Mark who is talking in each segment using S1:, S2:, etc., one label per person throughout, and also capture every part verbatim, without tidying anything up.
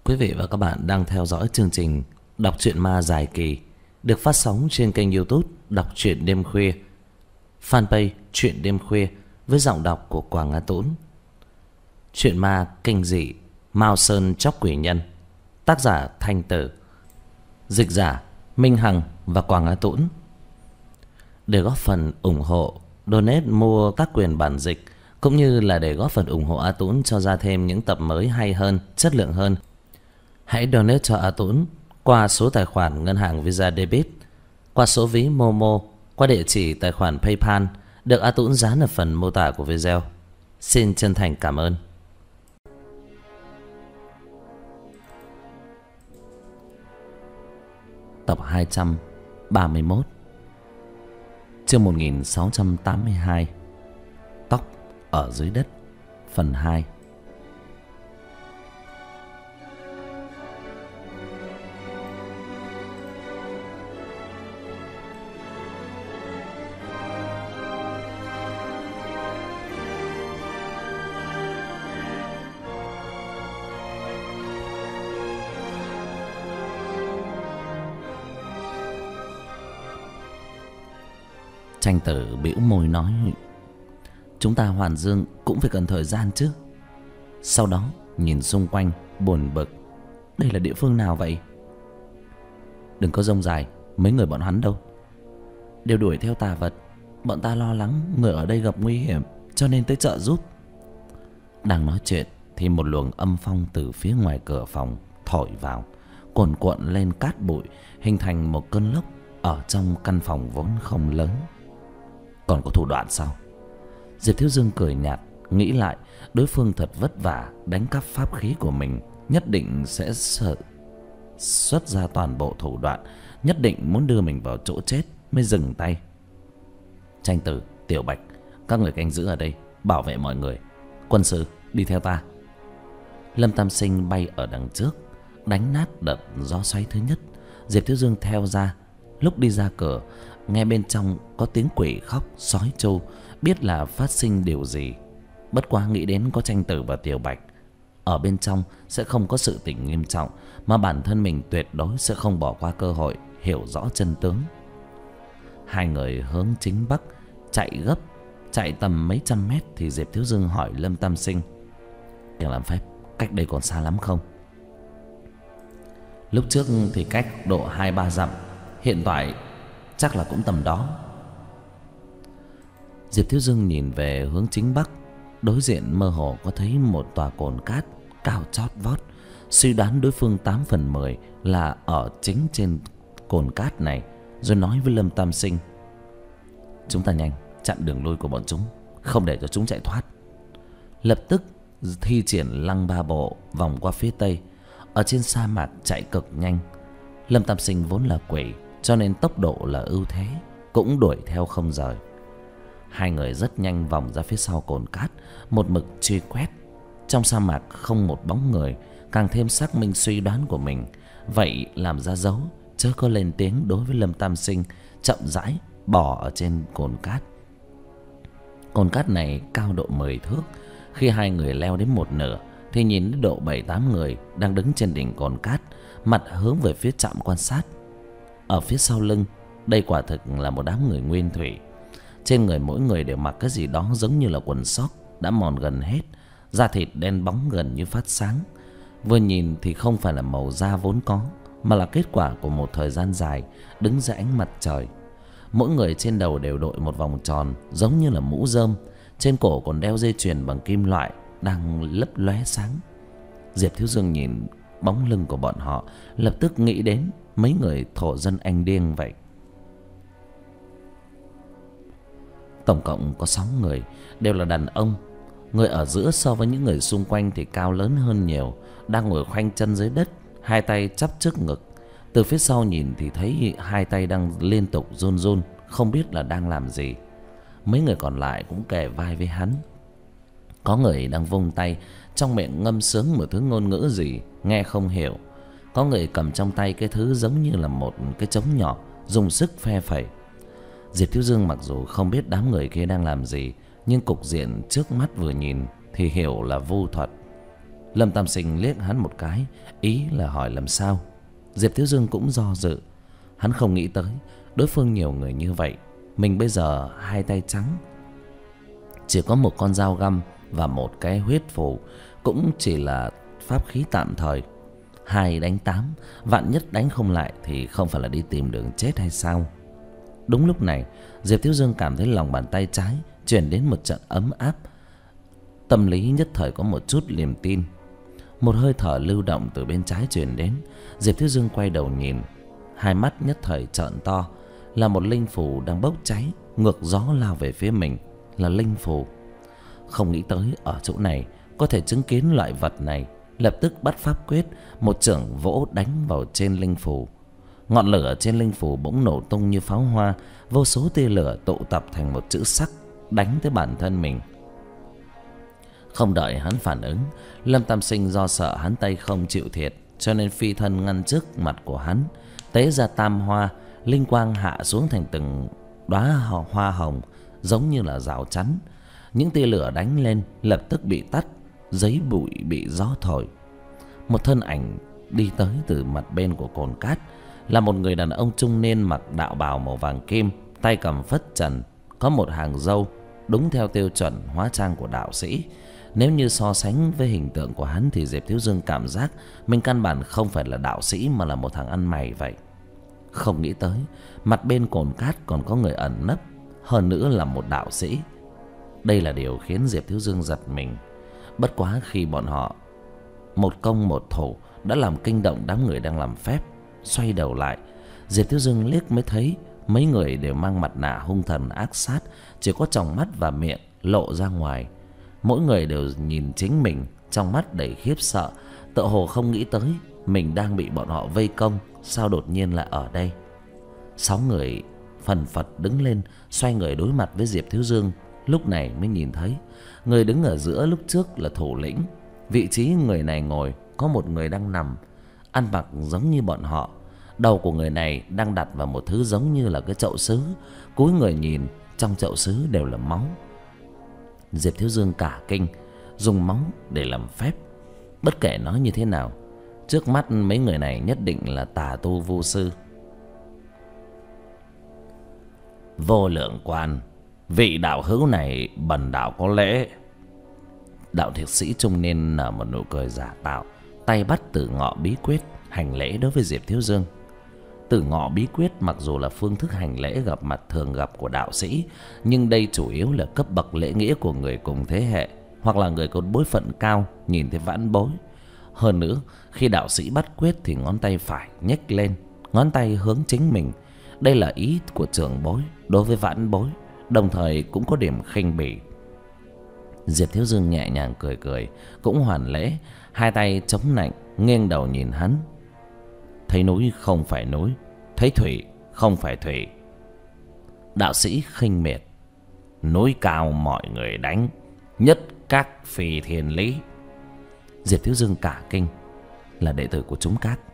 S1: Quý vị và các bạn đang theo dõi chương trình Đọc truyện ma dài kỳ được phát sóng trên kênh YouTube Đọc truyện đêm khuya, fanpage Truyện đêm khuya với giọng đọc của Quảng Á Tũng. Truyện ma kinh dị Mao Sơn Chóc Quỷ Nhân, tác giả Thanh Tử, dịch giả Minh Hằng và Quảng Á Tũng. Để góp phần ủng hộ, donate mua tác quyền bản dịch cũng như là để góp phần ủng hộ A Tũng cho ra thêm những tập mới hay hơn, chất lượng hơn, hãy donate cho A Tũng qua số tài khoản ngân hàng Visa Debit, qua số ví Momo, qua địa chỉ tài khoản PayPal được A Tũng dán ở phần mô tả của video. Xin chân thành cảm ơn. Tập hai trăm ba mươi mốt, chương một nghìn sáu trăm tám mươi hai, Tóc ở dưới đất, phần hai. Tranh Tử bĩu môi nói: chúng ta hoàn dương cũng phải cần thời gian chứ. Sau đó nhìn xung quanh buồn bực: đây là địa phương nào vậy? Đừng có rông dài, mấy người bọn hắn đâu? Đều đuổi theo tà vật. Bọn ta lo lắng người ở đây gặp nguy hiểm cho nên tới trợ giúp. Đang nói chuyện thì một luồng âm phong từ phía ngoài cửa phòng thổi vào, cuồn cuộn lên cát bụi, hình thành một cơn lốc ở trong căn phòng vốn không lớn. Còn có thủ đoạn sao? Diệp Thiếu Dương cười nhạt, nghĩ lại đối phương thật vất vả đánh cắp pháp khí của mình, nhất định sẽ sợ xuất ra toàn bộ thủ đoạn, nhất định muốn đưa mình vào chỗ chết mới dừng tay. Tranh Tử, Tiểu Bạch, các người canh giữ ở đây, bảo vệ mọi người. Quân sư, đi theo ta. Lâm Tam Sinh bay ở đằng trước, đánh nát đợt gió xoáy thứ nhất. Diệp Thiếu Dương theo ra. Lúc đi ra cửa, nghe bên trong có tiếng quỷ khóc sói trâu, biết là phát sinh điều gì. Bất quá nghĩ đến có Tranh Tử và Tiểu Bạch ở bên trong sẽ không có sự tình nghiêm trọng, mà bản thân mình tuyệt đối sẽ không bỏ qua cơ hội hiểu rõ chân tướng. Hai người hướng chính bắc chạy gấp, chạy tầm mấy trăm mét thì Diệp Thiếu Dương hỏi Lâm Tam Sinh: "Tiền làm phép, cách đây còn xa lắm không?" Lúc trước thì cách độ hai ba dặm, hiện tại chắc là cũng tầm đó. Diệp Thiếu Dương nhìn về hướng chính bắc, đối diện mơ hồ có thấy một tòa cồn cát cao chót vót, suy đoán đối phương tám phần mười là ở chính trên cồn cát này, rồi nói với Lâm Tam Sinh: chúng ta nhanh chặn đường lui của bọn chúng, không để cho chúng chạy thoát. Lập tức thi triển Lăng Ba Bộ vòng qua phía tây, ở trên sa mạc chạy cực nhanh. Lâm Tam Sinh vốn là quỷ cho nên tốc độ là ưu thế, cũng đuổi theo không rời. Hai người rất nhanh vòng ra phía sau cồn cát, một mực truy quét. Trong sa mạc không một bóng người, càng thêm xác minh suy đoán của mình. Vậy làm ra dấu, chớ có lên tiếng đối với Lâm Tam Sinh, chậm rãi bò ở trên cồn cát. Cồn cát này cao độ mười thước. Khi hai người leo đến một nửa thì nhìn đến độ bảy tám người đang đứng trên đỉnh cồn cát, mặt hướng về phía trạm quan sát. Ở phía sau lưng, đây quả thực là một đám người nguyên thủy. Trên người mỗi người đều mặc cái gì đó giống như là quần sóc đã mòn gần hết, da thịt đen bóng gần như phát sáng. Vừa nhìn thì không phải là màu da vốn có, mà là kết quả của một thời gian dài đứng dưới ánh mặt trời. Mỗi người trên đầu đều đội một vòng tròn giống như là mũ rơm, trên cổ còn đeo dây chuyền bằng kim loại đang lấp lóe sáng. Diệp Thiếu Dương nhìn bóng lưng của bọn họ, lập tức nghĩ đến mấy người thổ dân Anh Điêng vậy. Tổng cộng có sáu người, đều là đàn ông. Người ở giữa so với những người xung quanh thì cao lớn hơn nhiều, đang ngồi khoanh chân dưới đất, hai tay chắp trước ngực. Từ phía sau nhìn thì thấy hai tay đang liên tục run run, không biết là đang làm gì. Mấy người còn lại cũng kề vai với hắn. Có người đang vung tay, trong miệng ngâm sướng một thứ ngôn ngữ gì nghe không hiểu. Có người cầm trong tay cái thứ giống như là một cái trống nhỏ, dùng sức phe phẩy. Diệp Thiếu Dương mặc dù không biết đám người kia đang làm gì, nhưng cục diện trước mắt vừa nhìn thì hiểu là vu thuật. Lâm Tam Sinh liếc hắn một cái, ý là hỏi làm sao. Diệp Thiếu Dương cũng do dự. Hắn không nghĩ tới đối phương nhiều người như vậy, mình bây giờ hai tay trắng, chỉ có một con dao găm và một cái huyết phù, cũng chỉ là pháp khí tạm thời. Hai đánh tám, vạn nhất đánh không lại thì không phải là đi tìm đường chết hay sao? Đúng lúc này, Diệp Thiếu Dương cảm thấy lòng bàn tay trái truyền đến một trận ấm áp. Tâm lý nhất thời có một chút niềm tin. Một hơi thở lưu động từ bên trái truyền đến. Diệp Thiếu Dương quay đầu nhìn, hai mắt nhất thời trợn to. Là một linh phù đang bốc cháy, ngược gió lao về phía mình. Là linh phù. Không nghĩ tới ở chỗ này có thể chứng kiến loại vật này. Lập tức bắt pháp quyết, một chưởng vỗ đánh vào trên linh phù. Ngọn lửa trên linh phù bỗng nổ tung như pháo hoa, vô số tia lửa tụ tập thành một chữ sắc, đánh tới bản thân mình. Không đợi hắn phản ứng, Lâm Tam Sinh do sợ hắn tay không chịu thiệt, cho nên phi thân ngăn trước mặt của hắn, tế ra tam hoa, linh quang hạ xuống thành từng đóa hoa hồng, giống như là rào chắn. Những tia lửa đánh lên lập tức bị tắt, giấy bụi bị gió thổi. Một thân ảnh đi tới từ mặt bên của cồn cát, là một người đàn ông trung niên mặc đạo bào màu vàng kim, tay cầm phất trần, có một hàng râu, đúng theo tiêu chuẩn hóa trang của đạo sĩ. Nếu như so sánh với hình tượng của hắn thì Diệp Thiếu Dương cảm giác mình căn bản không phải là đạo sĩ mà là một thằng ăn mày vậy. Không nghĩ tới mặt bên cồn cát còn có người ẩn nấp, hơn nữa là một đạo sĩ. Đây là điều khiến Diệp Thiếu Dương giật mình. Bất quá khi bọn họ một công một thủ đã làm kinh động đám người đang làm phép. Xoay đầu lại, Diệp Thiếu Dương liếc mới thấy mấy người đều mang mặt nạ hung thần ác sát, chỉ có tròng mắt và miệng lộ ra ngoài. Mỗi người đều nhìn chính mình, trong mắt đầy khiếp sợ, tựa hồ không nghĩ tới mình đang bị bọn họ vây công, sao đột nhiên lại ở đây. Sáu người phần phật đứng lên, xoay người đối mặt với Diệp Thiếu Dương. Lúc này mới nhìn thấy người đứng ở giữa lúc trước là thủ lĩnh. Vị trí người này ngồi có một người đang nằm, ăn mặc giống như bọn họ. Đầu của người này đang đặt vào một thứ giống như là cái chậu sứ. Cúi người nhìn, trong chậu sứ đều là máu. Diệp Thiếu Dương cả kinh, dùng máu để làm phép. Bất kể nói như thế nào, trước mắt mấy người này nhất định là tà tu vu sư. Vô Lượng Quan, vị đạo hữu này bần đạo có lễ. Đạo thiệt sĩ trung niên nở một nụ cười giả tạo, tay bắt Tử Ngọ bí quyết hành lễ đối với Diệp Thiếu Dương. Tử Ngọ bí quyết mặc dù là phương thức hành lễ gặp mặt thường gặp của đạo sĩ, nhưng đây chủ yếu là cấp bậc lễ nghĩa của người cùng thế hệ, hoặc là người có bối phận cao nhìn thấy vãn bối. Hơn nữa, khi đạo sĩ bắt quyết thì ngón tay phải nhếch lên, ngón tay hướng chính mình. Đây là ý của trưởng bối đối với vãn bối, đồng thời cũng có điểm khinh bỉ. Diệp Thiếu Dương nhẹ nhàng cười cười, cũng hoàn lễ, hai tay chống nạnh, nghiêng đầu nhìn hắn. Thấy núi không phải núi, thấy thủy không phải thủy. Đạo sĩ khinh miệt. Núi cao mọi người đánh, nhất các phi thiên lý. Diệp Thiếu Dương cả kinh, là đệ tử của chúng các.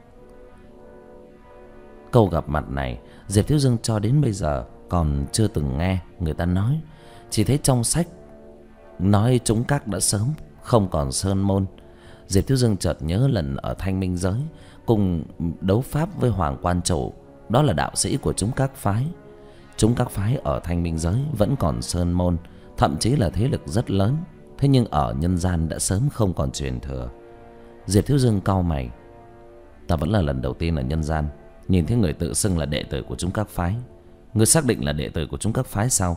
S1: Câu gặp mặt này Diệp Thiếu Dương cho đến bây giờ còn chưa từng nghe người ta nói. Chỉ thấy trong sách nói chúng các đã sớm không còn sơn môn. Diệp Thiếu Dương chợt nhớ lần ở Thanh Minh Giới cùng đấu pháp với Hoàng Quan Chủ, đó là đạo sĩ của chúng các phái. Chúng các phái ở Thanh Minh Giới vẫn còn sơn môn, thậm chí là thế lực rất lớn. Thế nhưng ở nhân gian đã sớm không còn truyền thừa. Diệp Thiếu Dương cau mày. Ta vẫn là lần đầu tiên ở nhân gian nhìn thấy người tự xưng là đệ tử của chúng các phái. Người xác định là đệ tử của chúng các phái sao?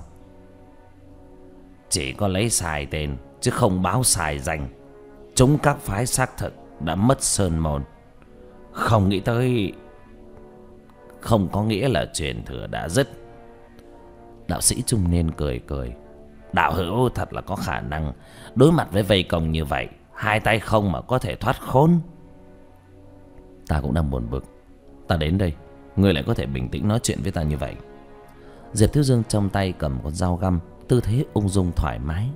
S1: Chỉ có lấy sai tên chứ không báo sai danh. Chúng các phái xác thực đã mất sơn môn. Không nghĩ tới, không có nghĩa là truyền thừa đã dứt. Đạo sĩ trung niên cười cười. Đạo hữu thật là có khả năng. Đối mặt với vây công như vậy, hai tay không mà có thể thoát khốn. Ta cũng đang buồn bực. Ta đến đây, ngươi lại có thể bình tĩnh nói chuyện với ta như vậy. Diệp Thiếu Dương trong tay cầm con dao găm, tư thế ung dung thoải mái.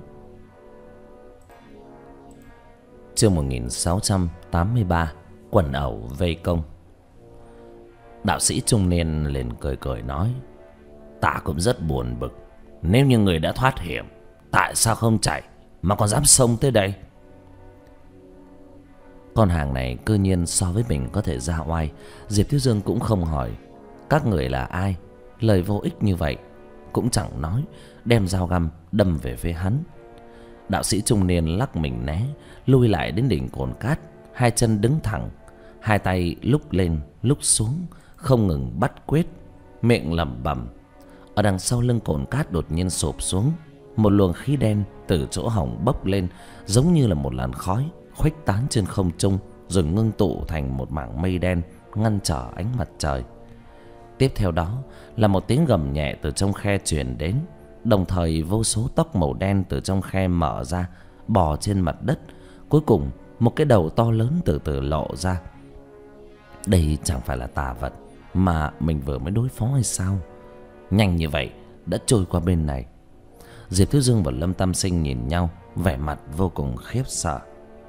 S1: Chương một nghìn sáu trăm tám mươi ba. Quần ẩu vây công. Đạo sĩ trung niên liền cười cười nói. Ta cũng rất buồn bực. Nếu như người đã thoát hiểm, tại sao không chạy mà còn dám xông tới đây? Con hàng này cơ nhiên so với mình có thể ra oai. Diệp Thiếu Dương cũng không hỏi các người là ai, lời vô ích như vậy cũng chẳng nói, đem dao găm đâm về phía hắn. Đạo sĩ trung niên lắc mình né, lui lại đến đỉnh cồn cát, hai chân đứng thẳng, hai tay lúc lên lúc xuống, không ngừng bắt quyết, miệng lẩm bẩm. Ở đằng sau lưng cồn cát đột nhiên sụp xuống, một luồng khí đen từ chỗ hổng bốc lên, giống như là một làn khói khuếch tán trên không trung, rồi ngưng tụ thành một mảng mây đen ngăn trở ánh mặt trời. Tiếp theo đó là một tiếng gầm nhẹ từ trong khe truyền đến, đồng thời vô số tóc màu đen từ trong khe mở ra, bò trên mặt đất. Cuối cùng một cái đầu to lớn từ từ lộ ra. Đây chẳng phải là tà vật mà mình vừa mới đối phó hay sao? Nhanh như vậy đã trôi qua bên này. Diệp Thiếu Dương và Lâm Tam Sinh nhìn nhau, vẻ mặt vô cùng khiếp sợ.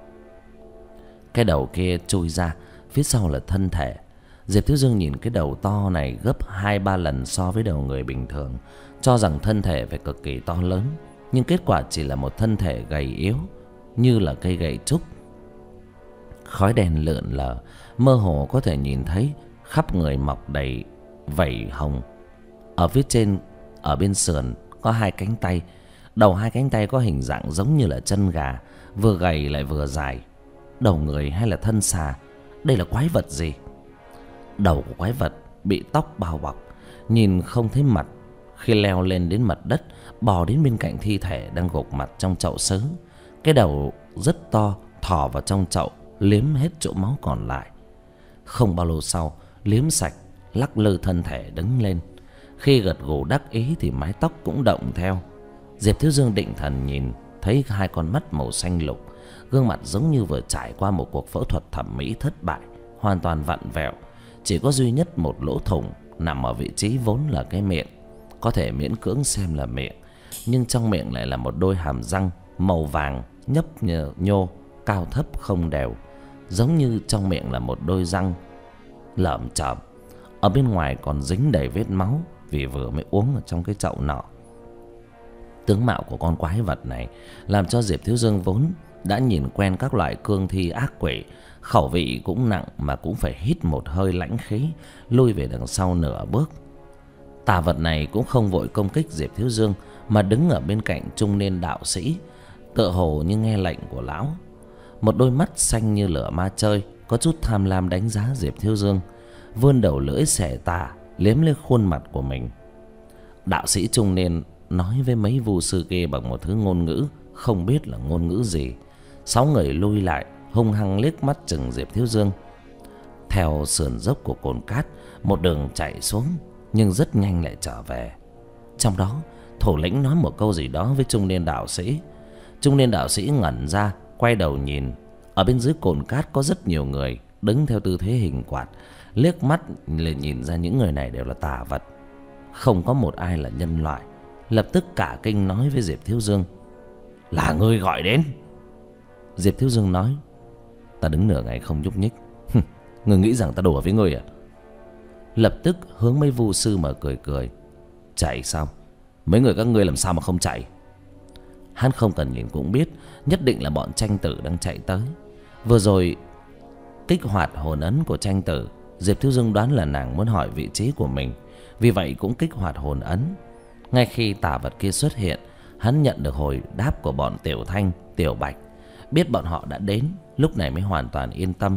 S1: Cái đầu kia trôi ra, phía sau là thân thể. Diệp Thiếu Dương nhìn cái đầu to này gấp hai ba lần so với đầu người bình thường, cho rằng thân thể phải cực kỳ to lớn, nhưng kết quả chỉ là một thân thể gầy yếu như là cây gậy trúc. Khói đen lượn lờ, mơ hồ có thể nhìn thấy khắp người mọc đầy vảy hồng. Ở phía trên, ở bên sườn có hai cánh tay. Đầu hai cánh tay có hình dạng giống như là chân gà, vừa gầy lại vừa dài. Đầu người hay là thân xà? Đây là quái vật gì? Đầu của quái vật bị tóc bao bọc, nhìn không thấy mặt. Khi leo lên đến mặt đất, bò đến bên cạnh thi thể đang gục mặt trong chậu sứ, cái đầu rất to thò vào trong chậu, liếm hết chỗ máu còn lại. Không bao lâu sau, liếm sạch, lắc lư thân thể đứng lên. Khi gật gù đắc ý thì mái tóc cũng động theo. Diệp Thiếu Dương định thần nhìn thấy hai con mắt màu xanh lục, gương mặt giống như vừa trải qua một cuộc phẫu thuật thẩm mỹ thất bại, hoàn toàn vặn vẹo. Chỉ có duy nhất một lỗ thủng nằm ở vị trí vốn là cái miệng, có thể miễn cưỡng xem là miệng, nhưng trong miệng lại là một đôi hàm răng màu vàng nhấp nhô, cao thấp không đều, giống như trong miệng là một đôi răng lởm chởm. Ở bên ngoài còn dính đầy vết máu vì vừa mới uống ở trong cái chậu nọ. Tướng mạo của con quái vật này làm cho Diệp Thiếu Dương vốn đã nhìn quen các loại cương thi ác quỷ, khẩu vị cũng nặng mà cũng phải hít một hơi lãnh khí, lui về đằng sau nửa bước. Tà vật này cũng không vội công kích Diệp Thiếu Dương, mà đứng ở bên cạnh trung niên đạo sĩ, tựa hồ như nghe lệnh của lão. Một đôi mắt xanh như lửa ma chơi, có chút tham lam đánh giá Diệp Thiếu Dương, vươn đầu lưỡi xẻ tà liếm lên khuôn mặt của mình. Đạo sĩ trung niên nói với mấy vu sư kia bằng một thứ ngôn ngữ không biết là ngôn ngữ gì. Sáu người lui lại, hung hăng liếc mắt chừng Diệp Thiếu Dương. Theo sườn dốc của cồn cát, một đường chạy xuống, nhưng rất nhanh lại trở về. Trong đó, thủ lĩnh nói một câu gì đó với trung niên đạo sĩ. Trung niên đạo sĩ ngẩn ra, quay đầu nhìn. Ở bên dưới cồn cát có rất nhiều người đứng theo tư thế hình quạt, liếc mắt liền nhìn ra những người này đều là tà vật, không có một ai là nhân loại. Lập tức cả kinh nói với Diệp Thiếu Dương: "Là ngươi gọi đến?" Diệp Thiếu Dương nói: "Ta đứng nửa ngày không nhúc nhích. Ngươi nghĩ rằng ta đùa với ngươi à?" Lập tức hướng mấy vu sư mà cười cười: "Chạy sao? Mấy người các ngươi làm sao mà không chạy?" Hắn không cần nhìn cũng biết, nhất định là bọn tranh tử đang chạy tới. Vừa rồi kích hoạt hồn ấn của tranh tử, Diệp Thiếu Dương đoán là nàng muốn hỏi vị trí của mình, vì vậy cũng kích hoạt hồn ấn. Ngay khi tà vật kia xuất hiện, hắn nhận được hồi đáp của bọn Tiểu Thanh, Tiểu Bạch, biết bọn họ đã đến, lúc này mới hoàn toàn yên tâm.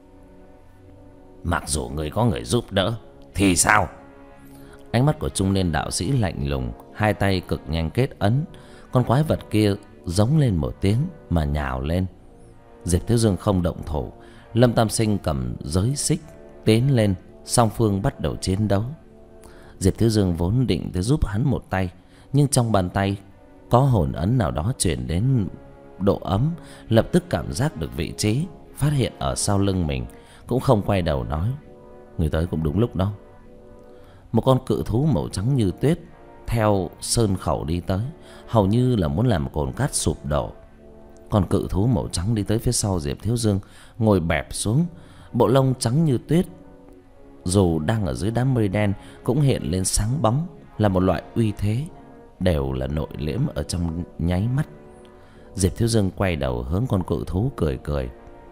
S1: "Mặc dù người có người giúp đỡ thì sao?" Ánh mắt của trung niên đạo sĩ lạnh lùng, hai tay cực nhanh kết ấn. Con quái vật kia giống lên một tiếng mà nhào lên. Diệp Thiếu Dương không động thủ. Lâm Tam Sinh cầm giới xích tiến lên, song phương bắt đầu chiến đấu. Diệp Thiếu Dương vốn định tới giúp hắn một tay, nhưng trong bàn tay có hồn ấn nào đó chuyển đến độ ấm, lập tức cảm giác được vị trí, phát hiện ở sau lưng mình, cũng không quay đầu nói: "Người tới cũng đúng lúc đó." Một con cự thú màu trắng như tuyết theo sơn khẩu đi tới, hầu như là muốn làm cồn cát sụp đổ. Con cự thú màu trắng đi tới phía sau Diệp Thiếu Dương, ngồi bẹp xuống, bộ lông trắng như tuyết, dù đang ở dưới đám mây đen cũng hiện lên sáng bóng, là một loại uy thế, đều là nội liễm ở trong nháy mắt. Diệp Thiếu Dương quay đầu hướng con cự thú cười cười: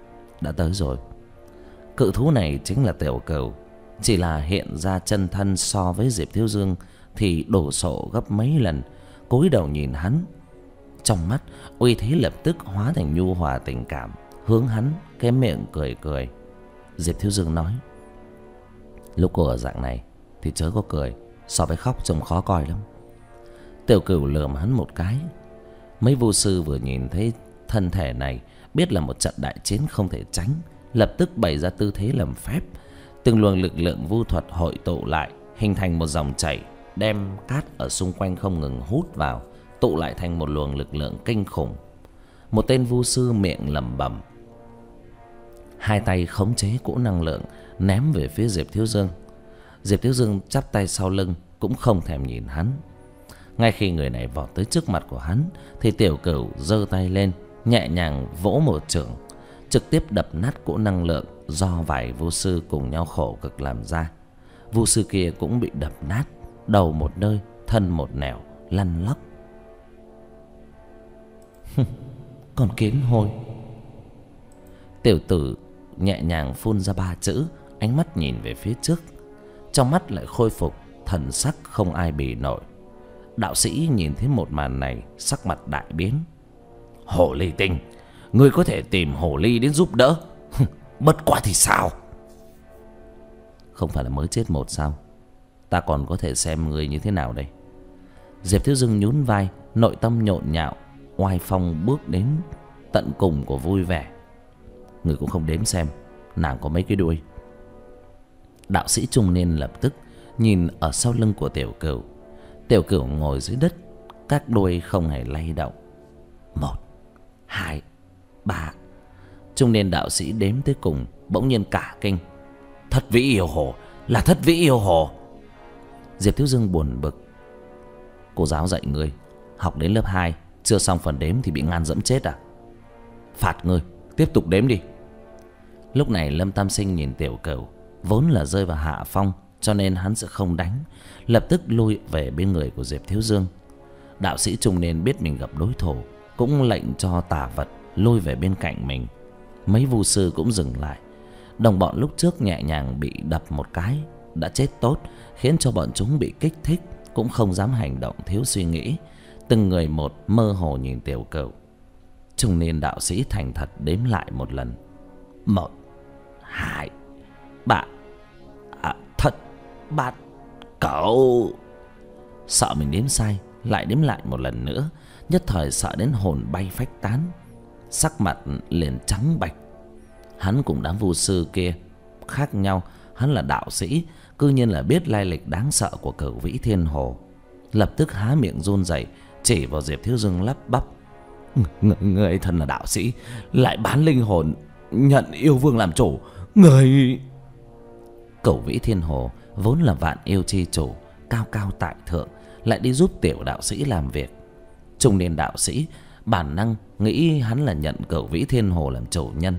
S1: đã tới rồi. Cự thú này chính là Tiểu Cửu, chỉ là hiện ra chân thân so với Diệp Thiếu Dương thì đổ sộ gấp mấy lần. Cúi đầu nhìn hắn, trong mắt uy thế lập tức hóa thành nhu hòa tình cảm, hướng hắn cái miệng cười cười. Diệp Thiếu Dương nói: lúc cô ở dạng này thì chớ có cười, so với khóc trông khó coi lắm. Tiểu Cửu lườm hắn một cái. Mấy vu sư vừa nhìn thấy thân thể này biết là một trận đại chiến không thể tránh, lập tức bày ra tư thế làm phép. Từng luồng lực lượng vu thuật hội tụ lại, hình thành một dòng chảy, đem cát ở xung quanh không ngừng hút vào, tụ lại thành một luồng lực lượng kinh khủng. Một tên vu sư miệng lẩm bẩm, hai tay khống chế cỗ năng lượng ném về phía Diệp Thiếu Dương. Diệp Thiếu Dương chắp tay sau lưng, cũng không thèm nhìn hắn. Ngay khi người này vọt tới trước mặt của hắn thì Tiểu Cửu giơ tay lên, nhẹ nhàng vỗ một chưởng, trực tiếp đập nát cỗ năng lượng do vài vu sư cùng nhau khổ cực làm ra. Vu sư kia cũng bị đập nát, đầu một nơi, thân một nẻo, lăn lóc. Còn kiến hôi. Tiểu tử nhẹ nhàng phun ra ba chữ, ánh mắt nhìn về phía trước, trong mắt lại khôi phục thần sắc không ai bì nổi. Đạo sĩ nhìn thấy một màn này, sắc mặt đại biến. Hồ ly tinh, ngươi có thể tìm hồ ly đến giúp đỡ, bất quá thì sao? Không phải là mới chết một sao? Ta còn có thể xem ngươi như thế nào đây? Diệp Thiếu Dương nhún vai, nội tâm nhộn nhạo, oai phong bước đến tận cùng của vui vẻ. Ngươi cũng không đếm xem nàng có mấy cái đuôi. Đạo sĩ trung niên lập tức nhìn ở sau lưng của Tiểu Cửu. Tiểu Cửu ngồi dưới đất, các đuôi không hề lay động. Một, hai, ba. Trung niên đạo sĩ đếm tới cùng, bỗng nhiên cả kinh. Thất vĩ yêu hồ, là thất vĩ yêu hồ. Diệp Thiếu Dương buồn bực. Cô giáo dạy ngươi, học đến lớp hai chưa xong phần đếm thì bị ngan dẫm chết à? Phạt ngươi, tiếp tục đếm đi. Lúc này Lâm Tam Sinh nhìn Tiểu Cửu, vốn là rơi vào hạ phong, cho nên hắn sẽ không đánh, lập tức lui về bên người của Diệp Thiếu Dương. Đạo sĩ trung niên biết mình gặp đối thủ, cũng lệnh cho tà vật lui về bên cạnh mình. Mấy vu sư cũng dừng lại. Đồng bọn lúc trước nhẹ nhàng bị đập một cái đã chết tốt, khiến cho bọn chúng bị kích thích, cũng không dám hành động thiếu suy nghĩ. Từng người một mơ hồ nhìn Tiểu Cửu. Trung niên đạo sĩ thành thật đếm lại một lần. Một, hai, ba. À, thất, bát, cẩu. Sợ mình đếm sai, lại đếm lại một lần nữa, nhất thời sợ đến hồn bay phách tán, sắc mặt liền trắng bạch. Hắn cùng đám vu sư kia khác nhau, hắn là đạo sĩ, cư nhiên là biết lai lịch đáng sợ của Cửu Vĩ Thiên Hồ. Lập tức há miệng run rẩy, chỉ vào Diệp Thiếu Dương lắp bắp. Người, người thân là đạo sĩ, lại bán linh hồn, nhận yêu vương làm chủ. Người... Cửu Vĩ Thiên Hồ vốn là vạn yêu chi chủ, cao cao tại thượng, lại đi giúp tiểu đạo sĩ làm việc. Trung niên đạo sĩ bản năng nghĩ hắn là nhận Cửu Vĩ Thiên Hồ làm chủ nhân.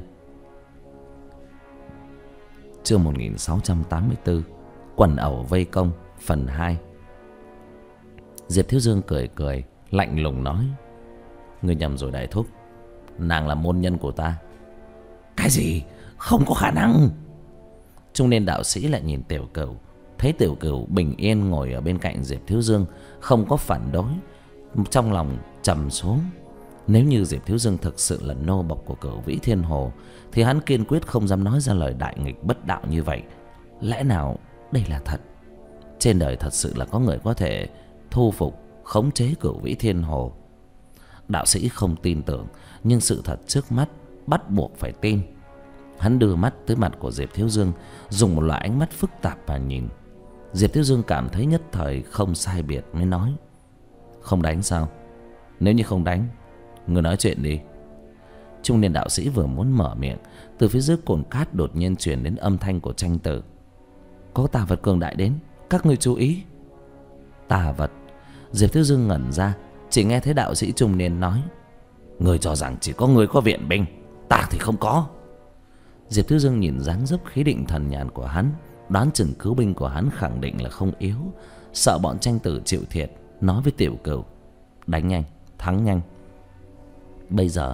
S1: Chương một nghìn sáu trăm tám mươi tư, Quần ẩu vây công, phần hai. Diệp Thiếu Dương cười cười, lạnh lùng nói: Ngươi nhầm rồi đại thúc, nàng là môn nhân của ta. Cái gì? Không có khả năng. Trung niên đạo sĩ lại nhìn Tiểu Cửu, thấy Tiểu Cửu bình yên ngồi ở bên cạnh Diệp Thiếu Dương, không có phản đối, trong lòng trầm xuống. Nếu như Diệp Thiếu Dương thực sự là nô bộc của Cửu Vĩ Thiên Hồ thì hắn kiên quyết không dám nói ra lời đại nghịch bất đạo như vậy. Lẽ nào đây là thật? Trên đời thật sự là có người có thể thu phục, khống chế Cửu Vĩ Thiên Hồ? Đạo sĩ không tin tưởng, nhưng sự thật trước mắt bắt buộc phải tin. Hắn đưa mắt tới mặt của Diệp Thiếu Dương, dùng một loại ánh mắt phức tạp mà nhìn. Diệp Thiếu Dương cảm thấy nhất thời không sai biệt, mới nói: Không đánh sao? Nếu như không đánh, ngươi nói chuyện đi. Trung niên đạo sĩ vừa muốn mở miệng, từ phía dưới cồn cát đột nhiên truyền đến âm thanh của tranh tử: Có tà vật cường đại đến, các ngươi chú ý. Tà vật? Diệp Thiếu Dương ngẩn ra, chỉ nghe thấy đạo sĩ trung niên nói: Ngươi cho rằng chỉ có ngươi có viện binh, ta thì không có. Diệp Thiếu Dương nhìn dáng dấp khí định thần nhàn của hắn, đoán chừng cứu binh của hắn khẳng định là không yếu. Sợ bọn tranh tử chịu thiệt, nói với Tiểu Cửu: Đánh nhanh, thắng nhanh. Bây giờ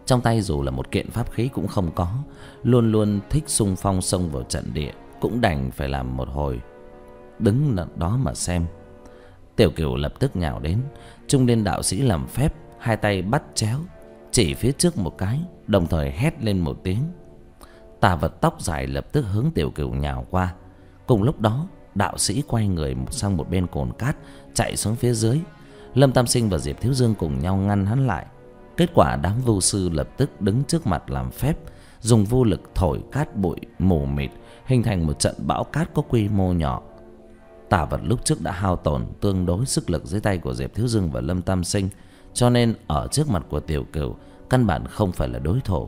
S1: Trong tay dù là một kiện pháp khí cũng không có, luôn luôn thích xung phong xông vào trận địa, cũng đành phải làm một hồi đứng đó mà xem. Tiểu Cửu lập tức nhào đến. Trung niên đạo sĩ làm phép, hai tay bắt chéo chỉ phía trước một cái, đồng thời hét lên một tiếng. Tà vật tóc dài lập tức hướng Tiểu Cửu nhào qua. Cùng lúc đó, đạo sĩ quay người sang một bên cồn cát, chạy xuống phía dưới. Lâm Tam Sinh và Diệp Thiếu Dương cùng nhau ngăn hắn lại. Kết quả đám vu sư lập tức đứng trước mặt làm phép, dùng vô lực thổi cát bụi mù mịt, hình thành một trận bão cát có quy mô nhỏ. Tà vật lúc trước đã hao tổn tương đối sức lực dưới tay của Diệp Thiếu Dương và Lâm Tam Sinh, cho nên ở trước mặt của Tiểu Cửu căn bản không phải là đối thủ.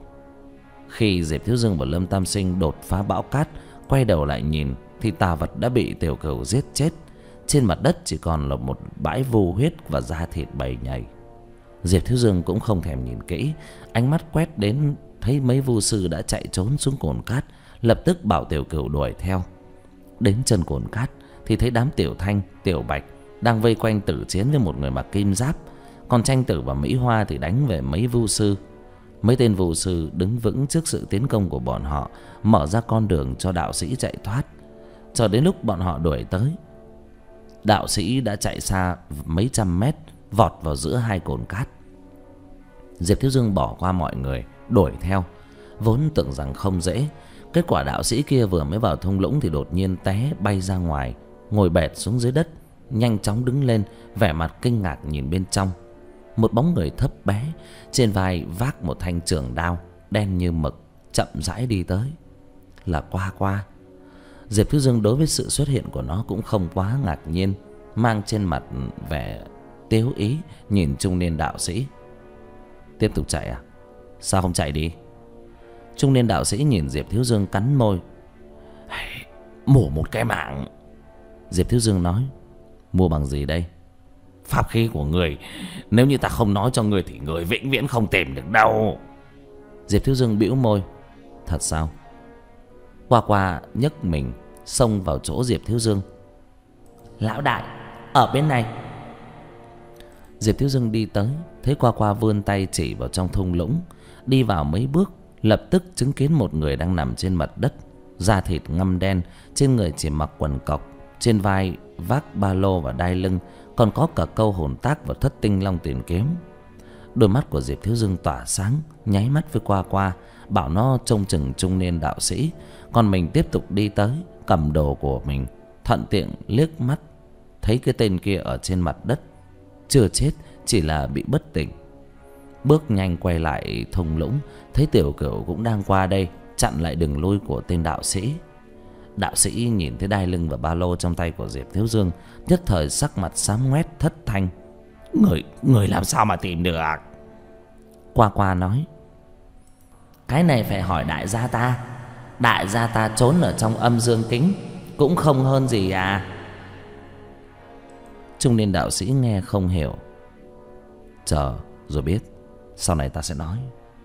S1: Khi Diệp Thiếu Dương và Lâm Tam Sinh đột phá bão cát, quay đầu lại nhìn thì tà vật đã bị Tiểu Cửu giết chết. Trên mặt đất chỉ còn là một bãi vu huyết và da thịt bầy nhầy. Diệp Thiếu Dương cũng không thèm nhìn kỹ, ánh mắt quét đến thấy mấy vu sư đã chạy trốn xuống cồn cát, lập tức bảo Tiểu Cửu đuổi theo. Đến chân cồn cát thì thấy đám Tiểu Thanh, Tiểu Bạch đang vây quanh tử chiến với một người mặc kim giáp, còn Tranh Tử và Mỹ Hoa thì đánh về mấy vu sư. Mấy tên vu sư đứng vững trước sự tiến công của bọn họ, mở ra con đường cho đạo sĩ chạy thoát. Cho đến lúc bọn họ đuổi tới, đạo sĩ đã chạy xa mấy trăm mét, vọt vào giữa hai cồn cát. Diệp Thiếu Dương bỏ qua mọi người đuổi theo, vốn tưởng rằng không dễ. Kết quả đạo sĩ kia vừa mới vào thung lũng thì đột nhiên té bay ra ngoài, ngồi bệt xuống dưới đất, nhanh chóng đứng lên, vẻ mặt kinh ngạc nhìn bên trong. Một bóng người thấp bé, trên vai vác một thanh trường đao đen như mực, chậm rãi đi tới. Là Qua Qua. Diệp Thiếu Dương đối với sự xuất hiện của nó cũng không quá ngạc nhiên, mang trên mặt vẻ tiếu ý nhìn trung niên đạo sĩ. Tiếp tục chạy à? Sao không chạy đi? Trung niên đạo sĩ nhìn Diệp Thiếu Dương cắn môi. Mổ một cái mạng. Diệp Thiếu Dương nói. Mua bằng gì đây? Pháp khí của người, nếu như ta không nói cho người thì người vĩnh viễn không tìm được đâu. Diệp Thiếu Dương bĩu môi. Thật sao? Qua Qua nhấc mình xông vào chỗ Diệp Thiếu Dương. Lão đại, ở bên này. Diệp Thiếu Dương đi tới, thấy Qua Qua vươn tay chỉ vào trong thung lũng. Đi vào mấy bước, lập tức chứng kiến một người đang nằm trên mặt đất, da thịt ngăm đen, trên người chỉ mặc quần cộc, trên vai vác ba lô và đai lưng, còn có cả câu hồn tác và thất tinh long tiền kiếm. Đôi mắt của Diệp Thiếu Dương tỏa sáng, nháy mắt với Qua Qua, bảo nó trông chừng trung niên đạo sĩ, còn mình tiếp tục đi tới, cầm đồ của mình, thuận tiện liếc mắt thấy cái tên kia ở trên mặt đất, chưa chết, chỉ là bị bất tỉnh. Bước nhanh quay lại thung lũng, thấy Tiểu Cửu cũng đang qua đây, chặn lại đường lui của tên đạo sĩ. Đạo sĩ nhìn thấy đai lưng và ba lô trong tay của Diệp Thiếu Dương, nhất thời sắc mặt xám ngoét thất thanh. Người, người làm sao mà tìm được? Qua Qua nói. Cái này phải hỏi đại gia ta. Đại gia ta trốn ở trong âm dương kính, cũng không hơn gì à. Trung niên đạo sĩ nghe không hiểu. Chờ rồi biết, sau này ta sẽ nói.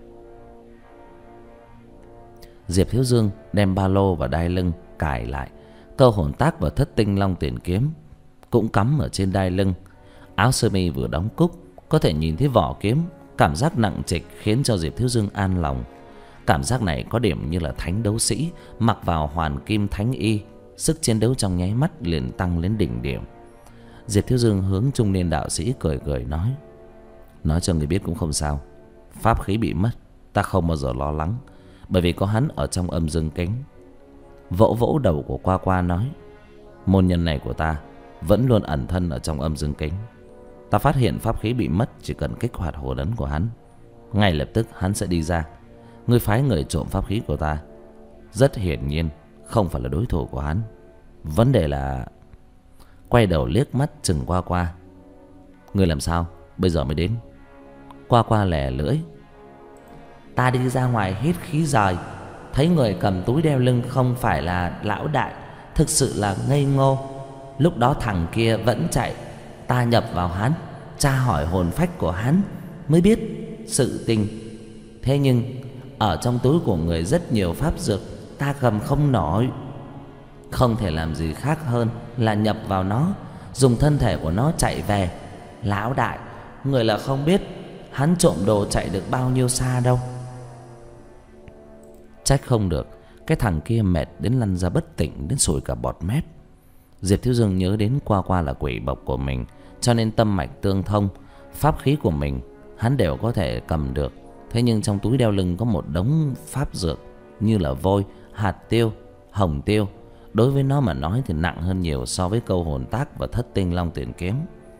S1: Diệp Thiếu Dương đem ba lô và đai lưng cài lại, câu hồn tác và thất tinh long tiền kiếm cũng cắm ở trên đai lưng. Áo sơ mi vừa đóng cúc, có thể nhìn thấy vỏ kiếm, cảm giác nặng trịch khiến cho Diệp Thiếu Dương an lòng. Cảm giác này có điểm như là thánh đấu sĩ mặc vào hoàn kim thánh y, sức chiến đấu trong nháy mắt liền tăng lên đỉnh điểm. Diệp Thiếu Dương hướng trung niên đạo sĩ cười cười nói. Nói cho người biết cũng không sao, pháp khí bị mất ta không bao giờ lo lắng, bởi vì có hắn ở trong âm dương kính. Vỗ vỗ đầu của Qua Qua nói. Môn nhân này của ta vẫn luôn ẩn thân ở trong âm dương kính. Ta phát hiện pháp khí bị mất, chỉ cần kích hoạt hồn ấn của hắn, ngay lập tức hắn sẽ đi ra. Ngươi phái người trộm pháp khí của ta, rất hiển nhiên không phải là đối thủ của hắn. Vấn đề là... Quay đầu liếc mắt chừng Qua Qua. Ngươi làm sao bây giờ mới đến? Qua Qua lẻ lưỡi. Ta đi ra ngoài hít khí rời, thấy người cầm túi đeo lưng không phải là lão đại, thực sự là ngây ngô. Lúc đó thằng kia vẫn chạy, ta nhập vào hắn, tra hỏi hồn phách của hắn, mới biết sự tình. Thế nhưng ở trong túi của người rất nhiều pháp dược, ta cầm không nổi. Không thể làm gì khác hơn là nhập vào nó, dùng thân thể của nó chạy về. Lão đại, người là không biết, hắn trộm đồ chạy được bao nhiêu xa đâu. Trách không được cái thằng kia mệt đến lăn ra bất tỉnh, đến sùi cả bọt mép. Diệp Thiếu Dương nhớ đến qua qua là quỷ bộc của mình, cho nên tâm mạch tương thông, pháp khí của mình hắn đều có thể cầm được. Thế nhưng trong túi đeo lưng có một đống pháp dược như là vôi, hạt tiêu, hồng tiêu. Đối với nó mà nói thì nặng hơn nhiều so với câu hồn tác và thất tinh long tuyển kiếm.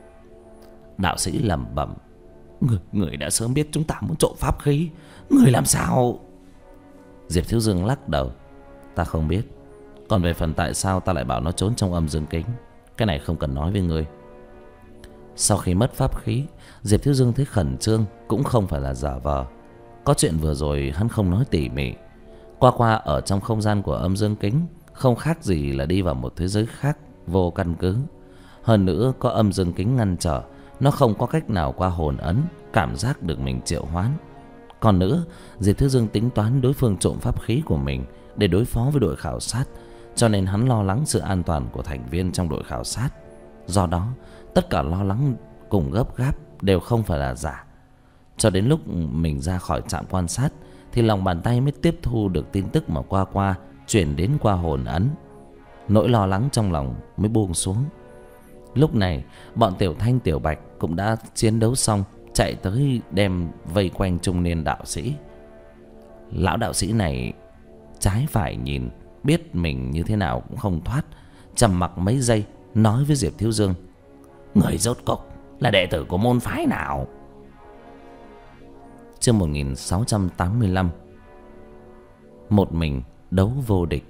S1: Đạo sĩ lẩm bẩm: Người, người đã sớm biết chúng ta muốn trộm pháp khí, người làm sao? Diệp Thiếu Dương lắc đầu: Ta không biết. Còn về phần tại sao ta lại bảo nó trốn trong âm dương kính, cái này không cần nói với ngươi. Sau khi mất pháp khí, Diệp Thiếu Dương thấy khẩn trương cũng không phải là giả vờ. Có chuyện vừa rồi hắn không nói tỉ mỉ. Qua qua ở trong không gian của âm dương kính không khác gì là đi vào một thế giới khác vô căn cứ. Hơn nữa có âm dương kính ngăn trở, nó không có cách nào qua hồn ấn cảm giác được mình triệu hoán. Còn nữa, Diệp Thiếu Dương tính toán đối phương trộm pháp khí của mình để đối phó với đội khảo sát, cho nên hắn lo lắng sự an toàn của thành viên trong đội khảo sát. Do đó, tất cả lo lắng cùng gấp gáp đều không phải là giả. Cho đến lúc mình ra khỏi trạm quan sát thì lòng bàn tay mới tiếp thu được tin tức mà qua qua chuyển đến qua hồn ấn. Nỗi lo lắng trong lòng mới buông xuống. Lúc này bọn Tiểu Thanh Tiểu Bạch cũng đã chiến đấu xong, chạy tới đem vây quanh trung niên đạo sĩ. Lão đạo sĩ này trái phải nhìn, biết mình như thế nào cũng không thoát, trầm mặc mấy giây nói với Diệp Thiếu Dương: Người rốt cục là đệ tử của môn phái nào? Chương một nghìn sáu trăm tám mươi lăm. Một mình đấu vô địch.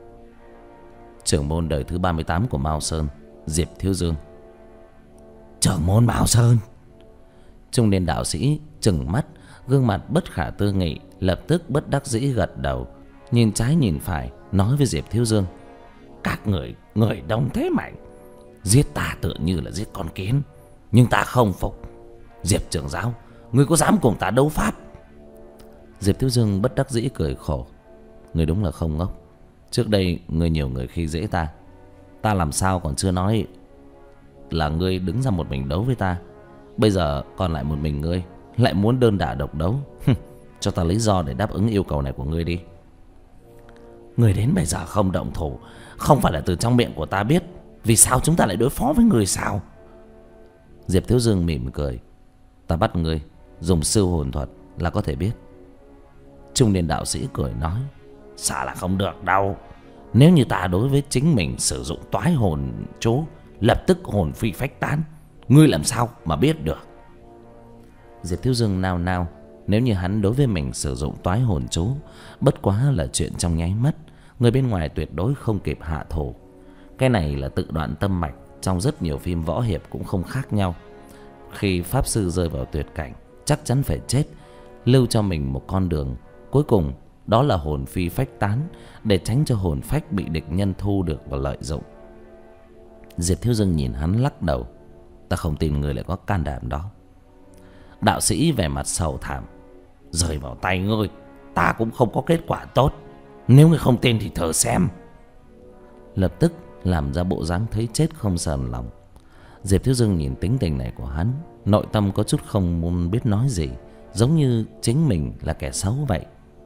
S1: Trưởng môn đời thứ ba mươi tám của Mao Sơn, Diệp Thiếu Dương. Trưởng môn Mao Sơn? Trung niên đạo sĩ trừng mắt, gương mặt bất khả tư nghị, lập tức bất đắc dĩ gật đầu, nhìn trái nhìn phải nói với Diệp Thiếu Dương: Các người, người đông thế mạnh, giết ta tựa như là giết con kiến, nhưng ta không phục. Diệp trưởng giáo, ngươi có dám cùng ta đấu pháp? Diệp Thiếu Dương bất đắc dĩ cười khổ: Ngươi đúng là không ngốc. Trước đây ngươi nhiều người khi dễ ta, ta làm sao còn chưa nói là ngươi đứng ra một mình đấu với ta. Bây giờ còn lại một mình ngươi, lại muốn đơn đả độc đấu. Cho ta lý do để đáp ứng yêu cầu này của ngươi đi. Ngươi đến bây giờ không động thủ, không phải là từ trong miệng của ta biết vì sao chúng ta lại đối phó với ngươi sao? Diệp Thiếu Dương mỉm cười: Ta bắt ngươi dùng siêu hồn thuật là có thể biết. Trung niên đạo sĩ cười nói: Sao là không được đâu. Nếu như ta đối với chính mình sử dụng toái hồn chú, lập tức hồn phi phách tán, ngươi làm sao mà biết được? Diệp Thiếu Dương nao nao. Nếu như hắn đối với mình sử dụng toái hồn chú, bất quá là chuyện trong nháy mắt, người bên ngoài tuyệt đối không kịp hạ thủ. Cái này là tự đoạn tâm mạch, trong rất nhiều phim võ hiệp cũng không khác nhau. Khi pháp sư rơi vào tuyệt cảnh, chắc chắn phải chết, lưu cho mình một con đường cuối cùng, đó là hồn phi phách tán, để tránh cho hồn phách bị địch nhân thu được và lợi dụng. Diệp Thiếu Dương nhìn hắn lắc đầu: Ta không tin người lại có can đảm đó. Đạo sĩ vẻ mặt sầu thảm: Rơi vào tay ngươi, ta cũng không có kết quả tốt. Nếu ngươi không tin thì thử xem. Lập tức làm ra bộ dáng thấy chết không sờn lòng. Diệp Thiếu Dương nhìn tính tình này của hắn, nội tâm có chút không muốn biết nói gì, giống như chính mình là kẻ xấu vậy.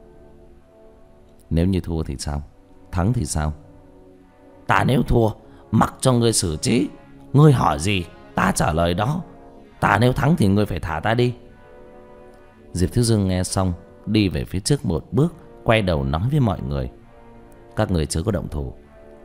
S1: Nếu như thua thì sao? Thắng thì sao? Ta nếu thua, mặc cho ngươi xử trí. Ngươi hỏi gì, ta trả lời đó. Ta nếu thắng thì ngươi phải thả ta đi. Diệp Thiếu Dương nghe xong, đi về phía trước một bước, quay đầu nói với mọi người: Các người chớ có động thủ.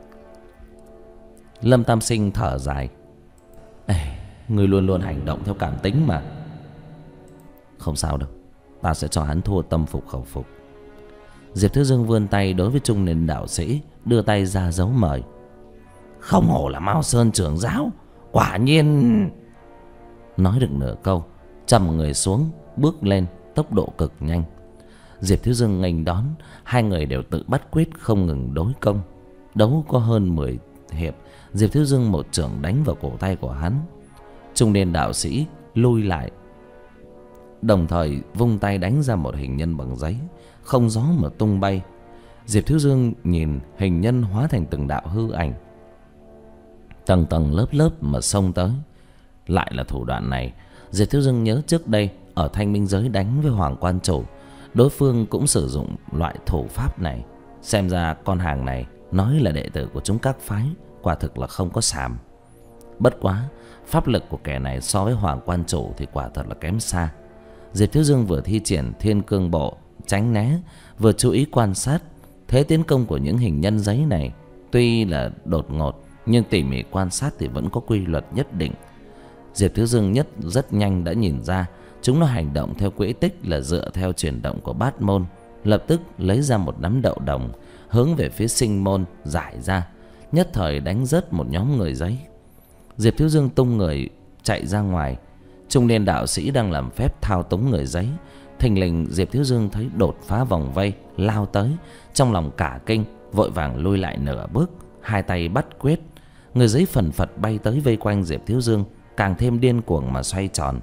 S1: Lâm Tam Sinh thở dài: Ê, ngươi luôn luôn hành động theo cảm tính mà. Không sao đâu, ta sẽ cho hắn thua tâm phục khẩu phục. Diệp Thiếu Dương vươn tay đối với trung niên đạo sĩ, đưa tay ra dấu mời. Không hổ là Mao Sơn trưởng giáo, quả nhiên. Nói được nửa câu, trầm người xuống, bước lên, tốc độ cực nhanh. Diệp Thiếu Dương nghênh đón, hai người đều tự bắt quyết không ngừng đối công. Đấu có hơn mười hiệp, Diệp Thiếu Dương một chưởng đánh vào cổ tay của hắn. Trung niên đạo sĩ lui lại, đồng thời vung tay đánh ra một hình nhân bằng giấy, không gió mà tung bay. Diệp Thiếu Dương nhìn hình nhân hóa thành từng đạo hư ảnh, tầng tầng lớp lớp mà xông tới. Lại là thủ đoạn này. Diệp Thiếu Dương nhớ trước đây ở Thanh Minh Giới đánh với Hoàng Quan Chủ, đối phương cũng sử dụng loại thủ pháp này. Xem ra con hàng này nói là đệ tử của chúng các phái, quả thực là không có xàm. Bất quá pháp lực của kẻ này so với Hoàng Quan Chủ thì quả thật là kém xa. Diệp Thiếu Dương vừa thi triển Thiên Cương Bộ tránh né, vừa chú ý quan sát thế tiến công của những hình nhân giấy này. Tuy là đột ngột nhưng tỉ mỉ quan sát thì vẫn có quy luật nhất định. Diệp Thiếu Dương nhất rất nhanh đã nhìn ra chúng nó hành động theo quỹ tích là dựa theo chuyển động của bát môn. Lập tức lấy ra một nắm đậu đồng hướng về phía sinh môn giải ra, nhất thời đánh rớt một nhóm người giấy. Diệp Thiếu Dương tung người chạy ra ngoài. Trung niên đạo sĩ đang làm phép thao túng người giấy, thình lình Diệp Thiếu Dương thấy đột phá vòng vây lao tới, trong lòng cả kinh, vội vàng lui lại nửa bước, hai tay bắt quyết. Người giấy phần phật bay tới vây quanh Diệp Thiếu Dương, càng thêm điên cuồng mà xoay tròn.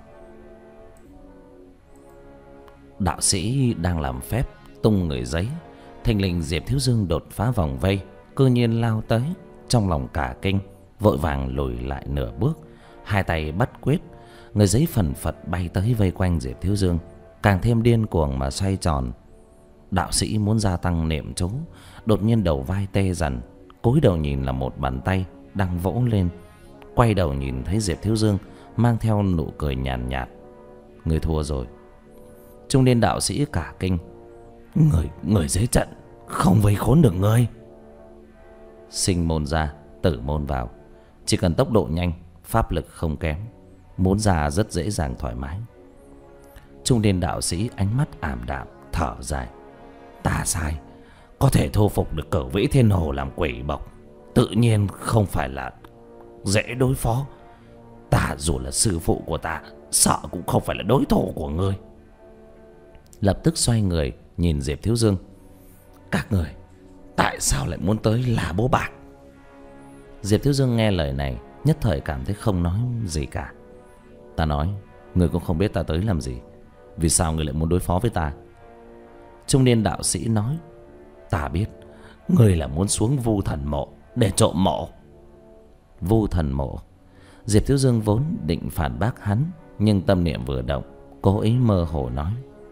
S1: Đạo sĩ đang làm phép tung người giấy, thình lình Diệp Thiếu Dương đột phá vòng vây, cư nhiên lao tới, trong lòng cả kinh, vội vàng lùi lại nửa bước, hai tay bắt quyết. Người giấy phần phật bay tới vây quanh Diệp Thiếu Dương, càng thêm điên cuồng mà xoay tròn. Đạo sĩ muốn gia tăng niệm chú, đột nhiên đầu vai tê dần, cúi đầu nhìn là một bàn tay đang vỗ lên. Quay đầu nhìn thấy Diệp Thiếu Dương mang theo nụ cười nhàn nhạt, nhạt. Người thua rồi. Trung niên đạo sĩ cả kinh. Người, người dưới trận không vây khốn được ngươi. Sinh môn ra, tử môn vào. Chỉ cần tốc độ nhanh, pháp lực không kém, muốn ra rất dễ dàng thoải mái. Trung niên đạo sĩ ánh mắt ảm đạm, thở dài. Ta sai, có thể thu phục được Cửu Vĩ Thiên Hồ làm quỷ bộc, tự nhiên không phải là dễ đối phó. Ta dù là sư phụ của ta, sợ cũng không phải là đối thủ của ngươi. Lập tức xoay người nhìn Diệp Thiếu Dương. Các người tại sao lại muốn tới là bố bạc? Diệp Thiếu Dương nghe lời này, nhất thời cảm thấy không nói gì cả. Ta nói, người cũng không biết ta tới làm gì, vì sao người lại muốn đối phó với ta? Trung niên đạo sĩ nói, ta biết, người là muốn xuống Vu Thần Mộ để trộm mộ. Vu Thần Mộ. Diệp Thiếu Dương vốn định phản bác hắn, nhưng tâm niệm vừa động, cố ý mơ hồ nói,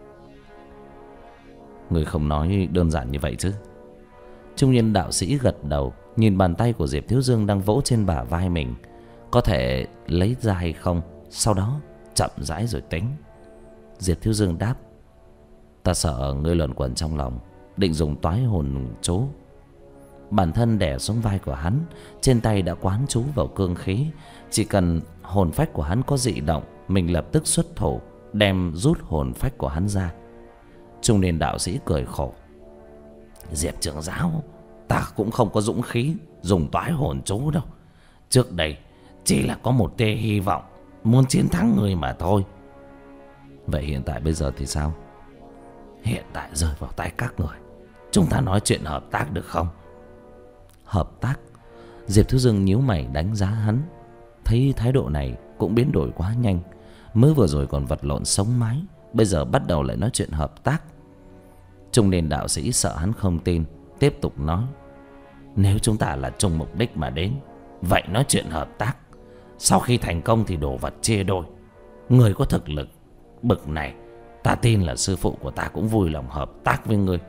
S1: người không nói đơn giản như vậy chứ? Trung niên đạo sĩ gật đầu, nhìn bàn tay của Diệp Thiếu Dương đang vỗ trên bả vai mình, có thể lấy ra hay không, sau đó chậm rãi rồi tính. Diệp Thiếu Dương đáp, ta sợ ngươi luẩn quẩn trong lòng, định dùng toái hồn chú. Bản thân đè xuống vai của hắn, trên tay đã quán chú vào cương khí. Chỉ cần hồn phách của hắn có dị động, mình lập tức xuất thủ, đem rút hồn phách của hắn ra. Trung niên đạo sĩ cười khổ, Diệp trưởng giáo, ta cũng không có dũng khí dùng toái hồn chú đâu. Trước đây chỉ là có một tia hy vọng muốn chiến thắng người mà thôi. Vậy hiện tại bây giờ thì sao? Hiện tại rơi vào tay các người, chúng ta nói chuyện hợp tác được không? Hợp tác? Diệp Thiếu Dương nhíu mày đánh giá hắn, thấy thái độ này cũng biến đổi quá nhanh. Mới vừa rồi còn vật lộn sống mái, bây giờ bắt đầu lại nói chuyện hợp tác. Trung niên đạo sĩ sợ hắn không tin, tiếp tục nói, nếu chúng ta là chung mục đích mà đến, vậy nói chuyện hợp tác, sau khi thành công thì đồ vật chia đôi. Người có thực lực bực này, ta tin là sư phụ của ta cũng vui lòng hợp tác với ngươi.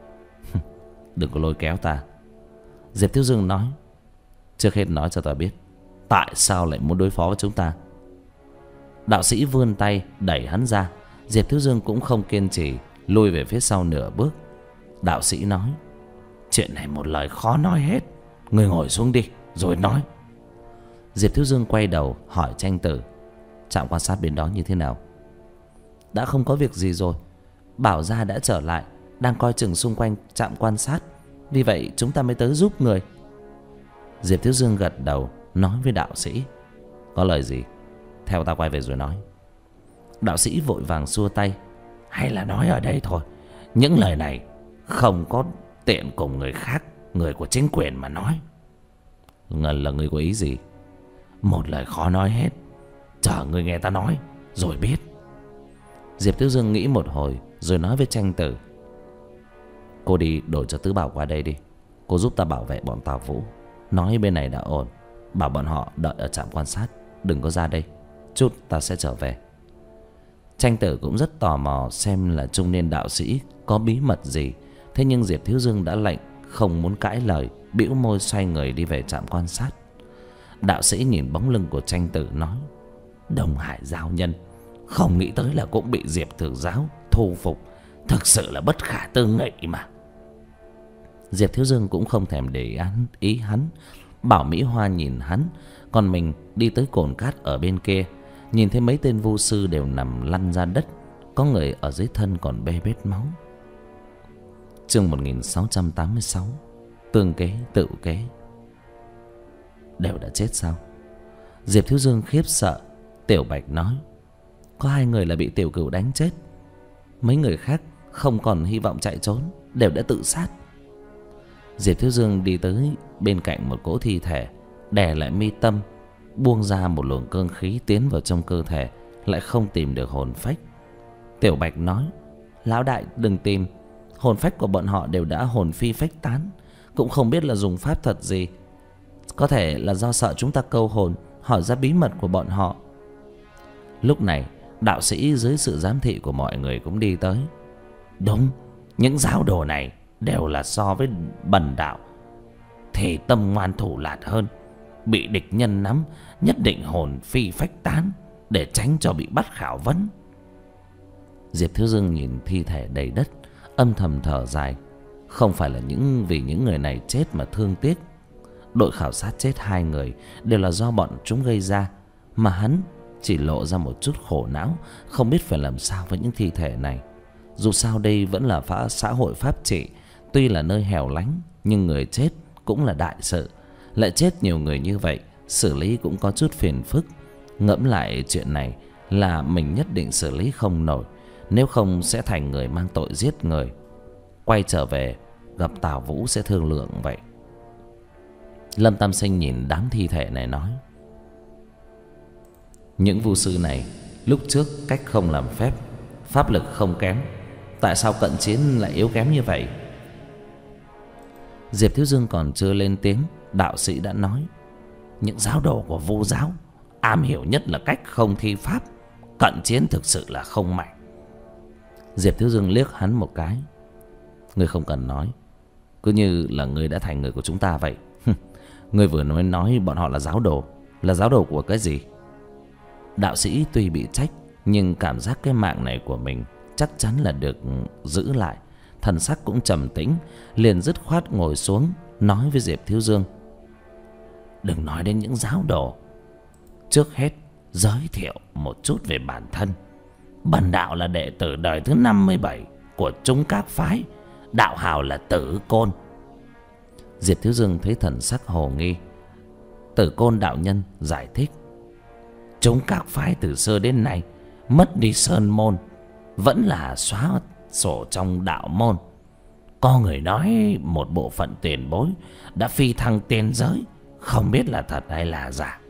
S1: Đừng có lôi kéo ta. Diệp Thiếu Dương nói, trước hết nói cho ta biết, tại sao lại muốn đối phó với chúng ta? Đạo sĩ vươn tay đẩy hắn ra. Diệp Thiếu Dương cũng không kiên trì, lùi về phía sau nửa bước. Đạo sĩ nói, chuyện này một lời khó nói hết, người ngồi xuống đi rồi nói. Diệp Thiếu Dương quay đầu hỏi Tranh Tử, trạm quan sát bên đó như thế nào? Đã không có việc gì rồi, Bảo gia đã trở lại, đang coi chừng xung quanh trạm quan sát, vì vậy chúng ta mới tới giúp người. Diệp Thiếu Dương gật đầu, nói với đạo sĩ, có lời gì theo ta quay về rồi nói. Đạo sĩ vội vàng xua tay, hay là nói ở đây thôi, những lời này không có tiện cùng người khác, người của chính quyền mà nói. Ngân là người có ý gì? Một lời khó nói hết, chờ người nghe ta nói rồi biết. Diệp Thiếu Dương nghĩ một hồi rồi nói với Tranh Tử, cô đi đổi cho Tứ Bảo qua đây đi, cô giúp ta bảo vệ bọn Tào Vũ, nói bên này đã ổn, bảo bọn họ đợi ở trạm quan sát, đừng có ra đây, chút ta sẽ trở về. Tranh Tử cũng rất tò mò xem là trung niên đạo sĩ có bí mật gì. Thế nhưng Diệp Thiếu Dương đã lệnh không muốn cãi lời, bĩu môi xoay người đi về trạm quan sát. Đạo sĩ nhìn bóng lưng của Tranh Tử nói: Đông Hải Giao Nhân, không nghĩ tới là cũng bị Diệp Thượng Giáo thu phục, thực sự là bất khả tư nghị mà. Diệp Thiếu Dương cũng không thèm để ý hắn, bảo Mỹ Hoa nhìn hắn, còn mình đi tới cồn cát ở bên kia, nhìn thấy mấy tên vu sư đều nằm lăn ra đất, có người ở dưới thân còn bê bết máu. Chương một nghìn sáu trăm tám mươi sáu. Tương kế tự kế. Đều đã chết sao? Diệp Thiếu Dương khiếp sợ. Tiểu Bạch nói: Có hai người là bị Tiểu Cửu đánh chết, mấy người khác không còn hy vọng chạy trốn, đều đã tự sát. Diệp Thiếu Dương đi tới bên cạnh một cỗ thi thể, đè lại mi tâm, buông ra một luồng cương khí tiến vào trong cơ thể, lại không tìm được hồn phách. Tiểu Bạch nói: Lão đại đừng tìm, hồn phách của bọn họ đều đã hồn phi phách tán, cũng không biết là dùng pháp thuật gì. Có thể là do sợ chúng ta câu hồn, hỏi ra bí mật của bọn họ. Lúc này đạo sĩ dưới sự giám thị của mọi người cũng đi tới. Đúng, những giáo đồ này đều là so với bần đạo thì tâm ngoan thủ lạt hơn, bị địch nhân nắm nhất định hồn phi phách tán, để tránh cho bị bắt khảo vấn. Diệp Thiếu Dương nhìn thi thể đầy đất, âm thầm thở dài. Không phải là những vì những người này chết mà thương tiếc. Đội khảo sát chết hai người đều là do bọn chúng gây ra, mà hắn chỉ lộ ra một chút khổ não, không biết phải làm sao với những thi thể này. Dù sao đây vẫn là phá xã hội pháp trị, tuy là nơi hẻo lánh, nhưng người chết cũng là đại sự. Lại chết nhiều người như vậy, xử lý cũng có chút phiền phức. Ngẫm lại chuyện này là mình nhất định xử lý không nổi, nếu không sẽ thành người mang tội giết người. Quay trở về gặp Tào Vũ sẽ thương lượng vậy. Lâm Tam Sinh nhìn đám thi thể này nói: Những vu sư này lúc trước cách không làm phép, pháp lực không kém, tại sao cận chiến lại yếu kém như vậy? Diệp Thiếu Dương còn chưa lên tiếng, đạo sĩ đã nói: Những giáo đồ của vu giáo am hiểu nhất là cách không thi pháp, cận chiến thực sự là không mạnh. Diệp Thiếu Dương liếc hắn một cái: Ngươi không cần nói, cứ như là ngươi đã thành người của chúng ta vậy. Ngươi vừa nói nói bọn họ là giáo đồ, là giáo đồ của cái gì? Đạo sĩ tuy bị trách, nhưng cảm giác cái mạng này của mình chắc chắn là được giữ lại. Thần sắc cũng trầm tĩnh, liền dứt khoát ngồi xuống, nói với Diệp Thiếu Dương: Đừng nói đến những giáo đồ, trước hết giới thiệu một chút về bản thân. Bần đạo là đệ tử đời thứ năm mươi bảy của chúng các phái, đạo hào là Tử Côn. Diệp Thiếu Dương thấy thần sắc hồ nghi. Tử Côn đạo nhân giải thích: Chúng các phái từ xưa đến nay mất đi sơn môn, vẫn là xóa sổ trong đạo môn. Có người nói một bộ phận tiền bối đã phi thăng tiên giới, không biết là thật hay là giả.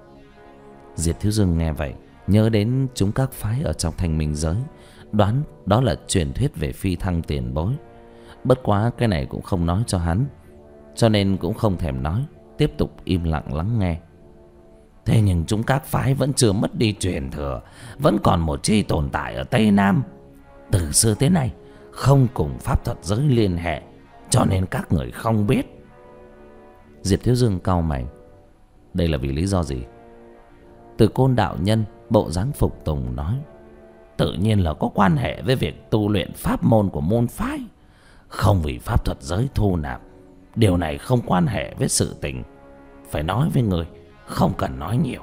S1: Diệp Thiếu Dương nghe vậy, nhớ đến chúng các phái ở trong Thanh Minh giới, đoán đó là truyền thuyết về phi thăng tiền bối. Bất quá cái này cũng không nói cho hắn, cho nên cũng không thèm nói, tiếp tục im lặng lắng nghe. Thế nhưng chúng các phái vẫn chưa mất đi truyền thừa, vẫn còn một chi tồn tại ở Tây Nam. Từ xưa tới nay không cùng pháp thuật giới liên hệ, cho nên các người không biết. Diệp Thiếu Dương cau mày: Đây là vì lý do gì? Từ Côn đạo nhân bộ dáng phục tùng nói: Tự nhiên là có quan hệ với việc tu luyện pháp môn của môn phái, không vì pháp thuật giới thu nạp. Điều này không quan hệ với sự tình, phải nói với người, không cần nói nhiều.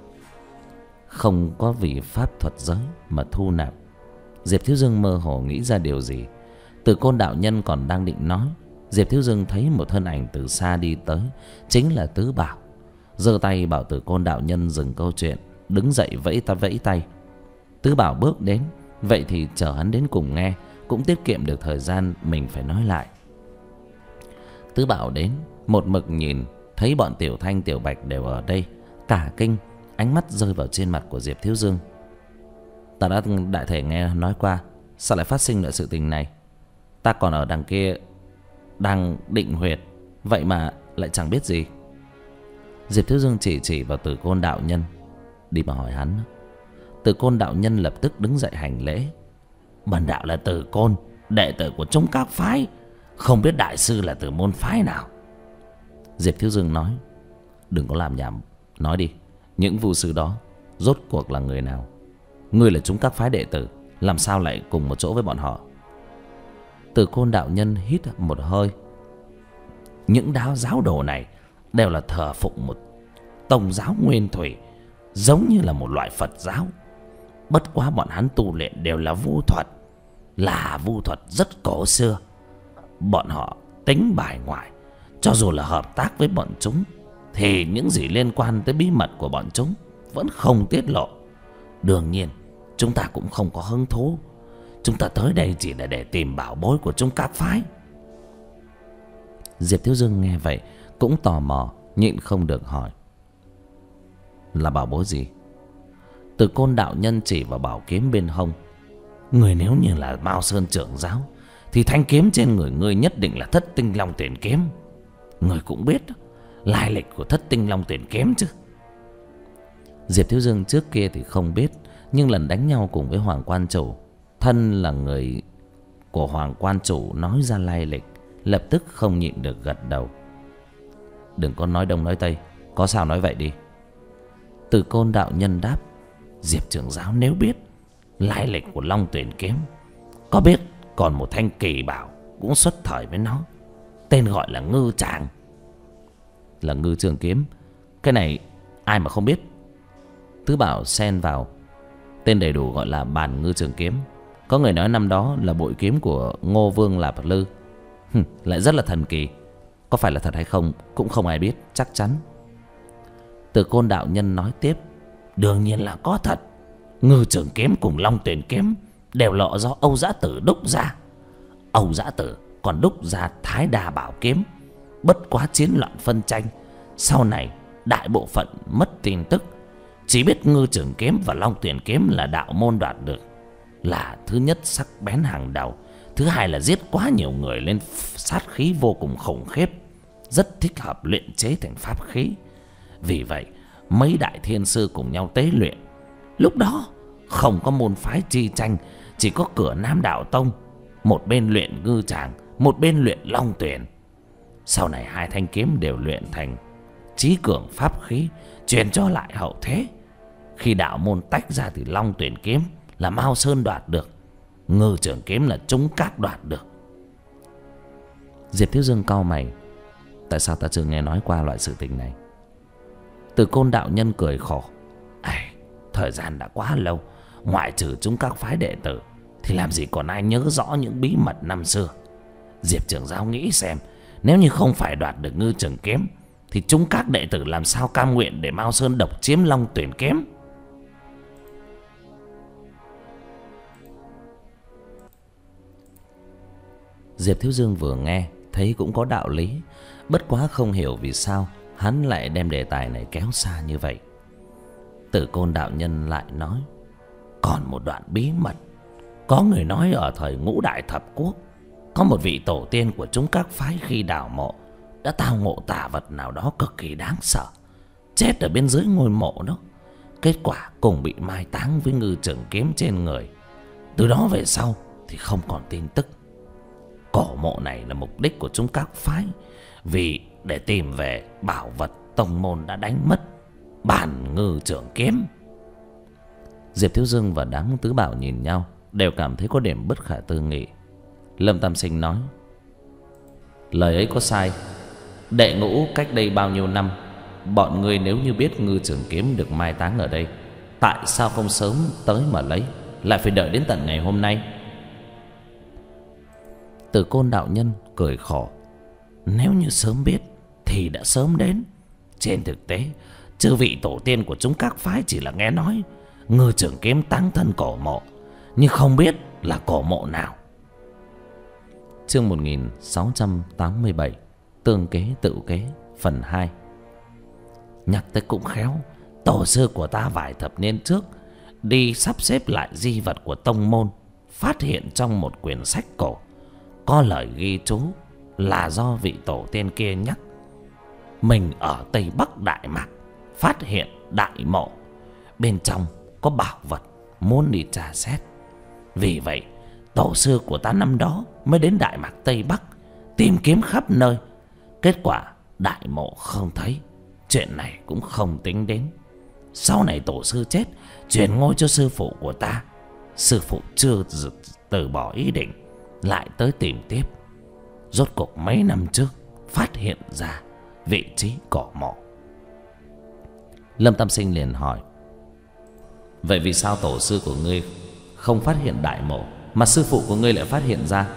S1: Không có vì pháp thuật giới mà thu nạp. Diệp Thiếu Dương mơ hồ nghĩ ra điều gì. Từ Côn đạo nhân còn đang định nói, Diệp Thiếu Dương thấy một thân ảnh từ xa đi tới, chính là Tứ Bảo. Giơ tay bảo Từ Côn đạo nhân dừng câu chuyện, đứng dậy vẫy ta vẫy tay. Tứ Bảo bước đến, vậy thì chờ hắn đến cùng nghe, cũng tiết kiệm được thời gian mình phải nói lại. Tứ Bảo đến, một mực nhìn thấy bọn Tiểu Thanh Tiểu Bạch đều ở đây, cả kinh, ánh mắt rơi vào trên mặt của Diệp Thiếu Dương. Ta đã đại thể nghe nói qua, sao lại phát sinh loại sự tình này? Ta còn ở đằng kia đang định huyệt, vậy mà lại chẳng biết gì. Diệp Thiếu Dương chỉ chỉ vào Tử Côn đạo nhân, đi mà hỏi hắn. Từ Côn đạo nhân lập tức đứng dậy hành lễ. Bần đạo là Từ Côn, đệ tử của chúng các phái, không biết đại sư là từ môn phái nào. Diệp Thiếu Dương nói, đừng có làm nhảm, nói đi, những vu sư đó rốt cuộc là người nào? Ngươi là chúng các phái đệ tử, làm sao lại cùng một chỗ với bọn họ? Từ Côn đạo nhân hít một hơi. Những đáo giáo đồ này đều là thờ phụng một tông giáo nguyên thủy, giống như là một loại Phật giáo. Bất quá bọn hắn tu luyện đều là vu thuật, là vu thuật rất cổ xưa. Bọn họ tính bài ngoại, cho dù là hợp tác với bọn chúng thì những gì liên quan tới bí mật của bọn chúng vẫn không tiết lộ. Đương nhiên chúng ta cũng không có hứng thú. Chúng ta tới đây chỉ là để tìm bảo bối của chúng các phái. Diệp Thiếu Dương nghe vậy cũng tò mò, nhịn không được hỏi, là bảo bối gì? Từ Côn đạo nhân chỉ vào bảo kiếm bên hông. Người nếu như là Mao Sơn trưởng giáo thì thanh kiếm trên người ngươi nhất định là Thất Tinh Long Tuyển kiếm. Người cũng biết lai lịch của Thất Tinh Long Tuyển kiếm chứ? Diệp Thiếu Dương trước kia thì không biết, nhưng lần đánh nhau cùng với Hoàng Quan Chủ, thân là người của Hoàng Quan Chủ nói ra lai lịch, lập tức không nhịn được gật đầu. Đừng có nói đông nói tây, có sao nói vậy đi. Từ Côn đạo nhân đáp, Diệp trưởng giáo nếu biết lai lịch của Long Tuyển kiếm, có biết còn một thanh kỳ bảo cũng xuất thời với nó, tên gọi là Ngư Tràng. Là Ngư Trường kiếm? Cái này ai mà không biết. Tứ Bảo xen vào, tên đầy đủ gọi là Bàn Ngư Trường kiếm. Có người nói năm đó là bội kiếm của Ngô Vương Lạp Lư. Hừm, lại rất là thần kỳ. Có phải là thật hay không cũng không ai biết chắc chắn. Từ Côn đạo nhân nói tiếp, đương nhiên là có thật. Ngư Trường kiếm cùng Long Tuyển kiếm đều là do Âu Dã Tử đúc ra. Âu Dã Tử còn đúc ra Thái Đà Bảo kiếm. Bất quá chiến loạn phân tranh, sau này đại bộ phận mất tin tức, chỉ biết Ngư Trường kiếm và Long Tuyển kiếm là đạo môn đoạt được. Là thứ nhất sắc bén hàng đầu, thứ hai là giết quá nhiều người lên sát khí vô cùng khủng khiếp, rất thích hợp luyện chế thành pháp khí. Vì vậy mấy đại thiên sư cùng nhau tế luyện. Lúc đó không có môn phái chi tranh, chỉ có cửa Nam Đạo Tông, một bên luyện Ngư Tràng, một bên luyện Long Tuyển. Sau này hai thanh kiếm đều luyện thành chí cường pháp khí, truyền cho lại hậu thế. Khi đạo môn tách ra thì Long Tuyển kiếm là Mao Sơn đoạt được, Ngư Trường kiếm là chúng các đoạt được. Diệp Thiếu Dương cau mày, tại sao ta chưa nghe nói qua loại sự tình này? Từ Côn đạo nhân cười khổ, à, thời gian đã quá lâu, ngoại trừ chúng các phái đệ tử thì làm gì còn ai nhớ rõ những bí mật năm xưa. Diệp trưởng giáo nghĩ xem, nếu như không phải đoạt được Ngư Trường kiếm thì chúng các đệ tử làm sao cam nguyện để Mao Sơn độc chiếm Long Tuyển kiếm? Diệp Thiếu Dương vừa nghe thấy cũng có đạo lý, bất quá không hiểu vì sao hắn lại đem đề tài này kéo xa như vậy. Từ Côn đạo nhân lại nói, còn một đoạn bí mật. Có người nói ở thời Ngũ Đại Thập Quốc, có một vị tổ tiên của chúng các phái khi đào mộ đã tao ngộ tà vật nào đó cực kỳ đáng sợ, chết ở bên dưới ngôi mộ đó. Kết quả cùng bị mai táng với Ngư Trường kiếm trên người. Từ đó về sau thì không còn tin tức. Cổ mộ này là mục đích của chúng các phái, vì để tìm về bảo vật tông môn đã đánh mất, Bàn Ngư Trường kiếm. Diệp Thiếu Dương và đám Tứ Bảo nhìn nhau, đều cảm thấy có điểm bất khả tư nghị. Lâm Tam Sinh nói, lời ấy có sai. Đệ ngũ cách đây bao nhiêu năm, bọn ngươi nếu như biết Ngư Trường kiếm được mai táng ở đây, tại sao không sớm tới mà lấy, lại phải đợi đến tận ngày hôm nay? Từ Côn đạo nhân cười khổ, nếu như sớm biết thì đã sớm đến. Trên thực tế, chư vị tổ tiên của chúng các phái chỉ là nghe nói Ngư Trường kiếm táng thân cổ mộ, nhưng không biết là cổ mộ nào. Chương một nghìn sáu trăm tám mươi bảy, Tương kế tự kế, phần hai. Nhắc tới cũng khéo, tổ sư của ta vài thập niên trước đi sắp xếp lại di vật của tông môn, phát hiện trong một quyển sách cổ có lời ghi chú là do vị tổ tiên kia nhắc. Mình ở Tây Bắc Đại Mạc phát hiện đại mộ, bên trong có bảo vật muốn đi tra xét. Vì vậy tổ sư của ta năm đó mới đến Đại Mạc Tây Bắc tìm kiếm khắp nơi. Kết quả đại mộ không thấy, chuyện này cũng không tính đến. Sau này tổ sư chết, truyền ngôi cho sư phụ của ta. Sư phụ chưa từ bỏ ý định, lại tới tìm tiếp. Rốt cuộc mấy năm trước phát hiện ra vị trí cổ mộ. Lâm Tam Sinh liền hỏi: vậy vì sao tổ sư của ngươi không phát hiện đại mộ, mà sư phụ của ngươi lại phát hiện ra?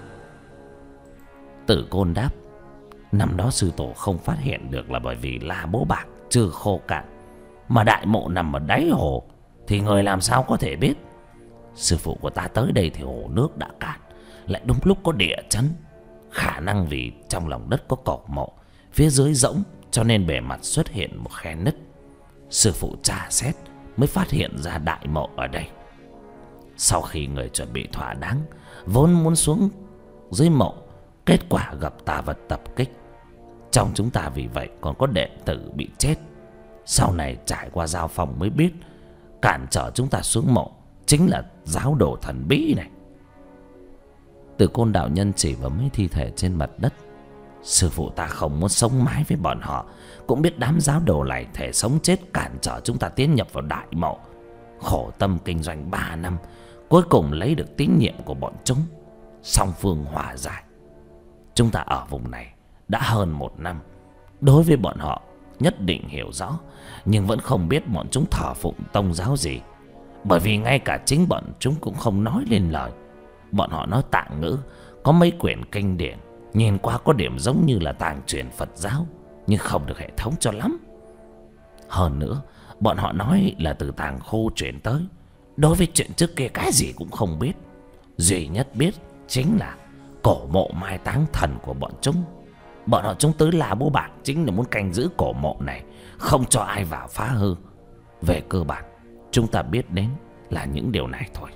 S1: Tử Côn đáp: năm đó sư tổ không phát hiện được là bởi vì La Bố Bạc chưa khô cạn, mà đại mộ nằm ở đáy hồ thì người làm sao có thể biết. Sư phụ của ta tới đây thì hồ nước đã cạn, lại đúng lúc có địa chấn. Khả năng vì trong lòng đất có cổ mộ, phía dưới rỗng, cho nên bề mặt xuất hiện một khe nứt. Sư phụ tra xét mới phát hiện ra đại mộ ở đây. Sau khi người chuẩn bị thỏa đáng, vốn muốn xuống dưới mộ, kết quả gặp tà vật tập kích. Trong chúng ta vì vậy còn có đệ tử bị chết. Sau này trải qua giao phong mới biết, cản trở chúng ta xuống mộ chính là giáo đồ thần bí này. Từ Côn đạo nhân chỉ vào mấy thi thể trên mặt đất: sư phụ ta không muốn sống mãi với bọn họ, cũng biết đám giáo đồ này thể sống chết cản trở chúng ta tiến nhập vào đại mộ. Khổ tâm kinh doanh ba năm, cuối cùng lấy được tín nhiệm của bọn chúng, song phương hòa giải. Chúng ta ở vùng này đã hơn một năm, đối với bọn họ nhất định hiểu rõ, nhưng vẫn không biết bọn chúng thờ phụng tông giáo gì. Bởi vì ngay cả chính bọn chúng cũng không nói lên lời. Bọn họ nói Tạng ngữ, có mấy quyển kinh điển, nhìn qua có điểm giống như là tàng truyền Phật giáo, nhưng không được hệ thống cho lắm. Hơn nữa, bọn họ nói là từ tàng khô chuyển tới. Đối với chuyện trước kia cái gì cũng không biết. Duy nhất biết chính là cổ mộ mai táng thần của bọn chúng. Bọn họ chúng tới La Bố Bạc chính là muốn canh giữ cổ mộ này, không cho ai vào phá hư. Về cơ bản, chúng ta biết đến là những điều này thôi.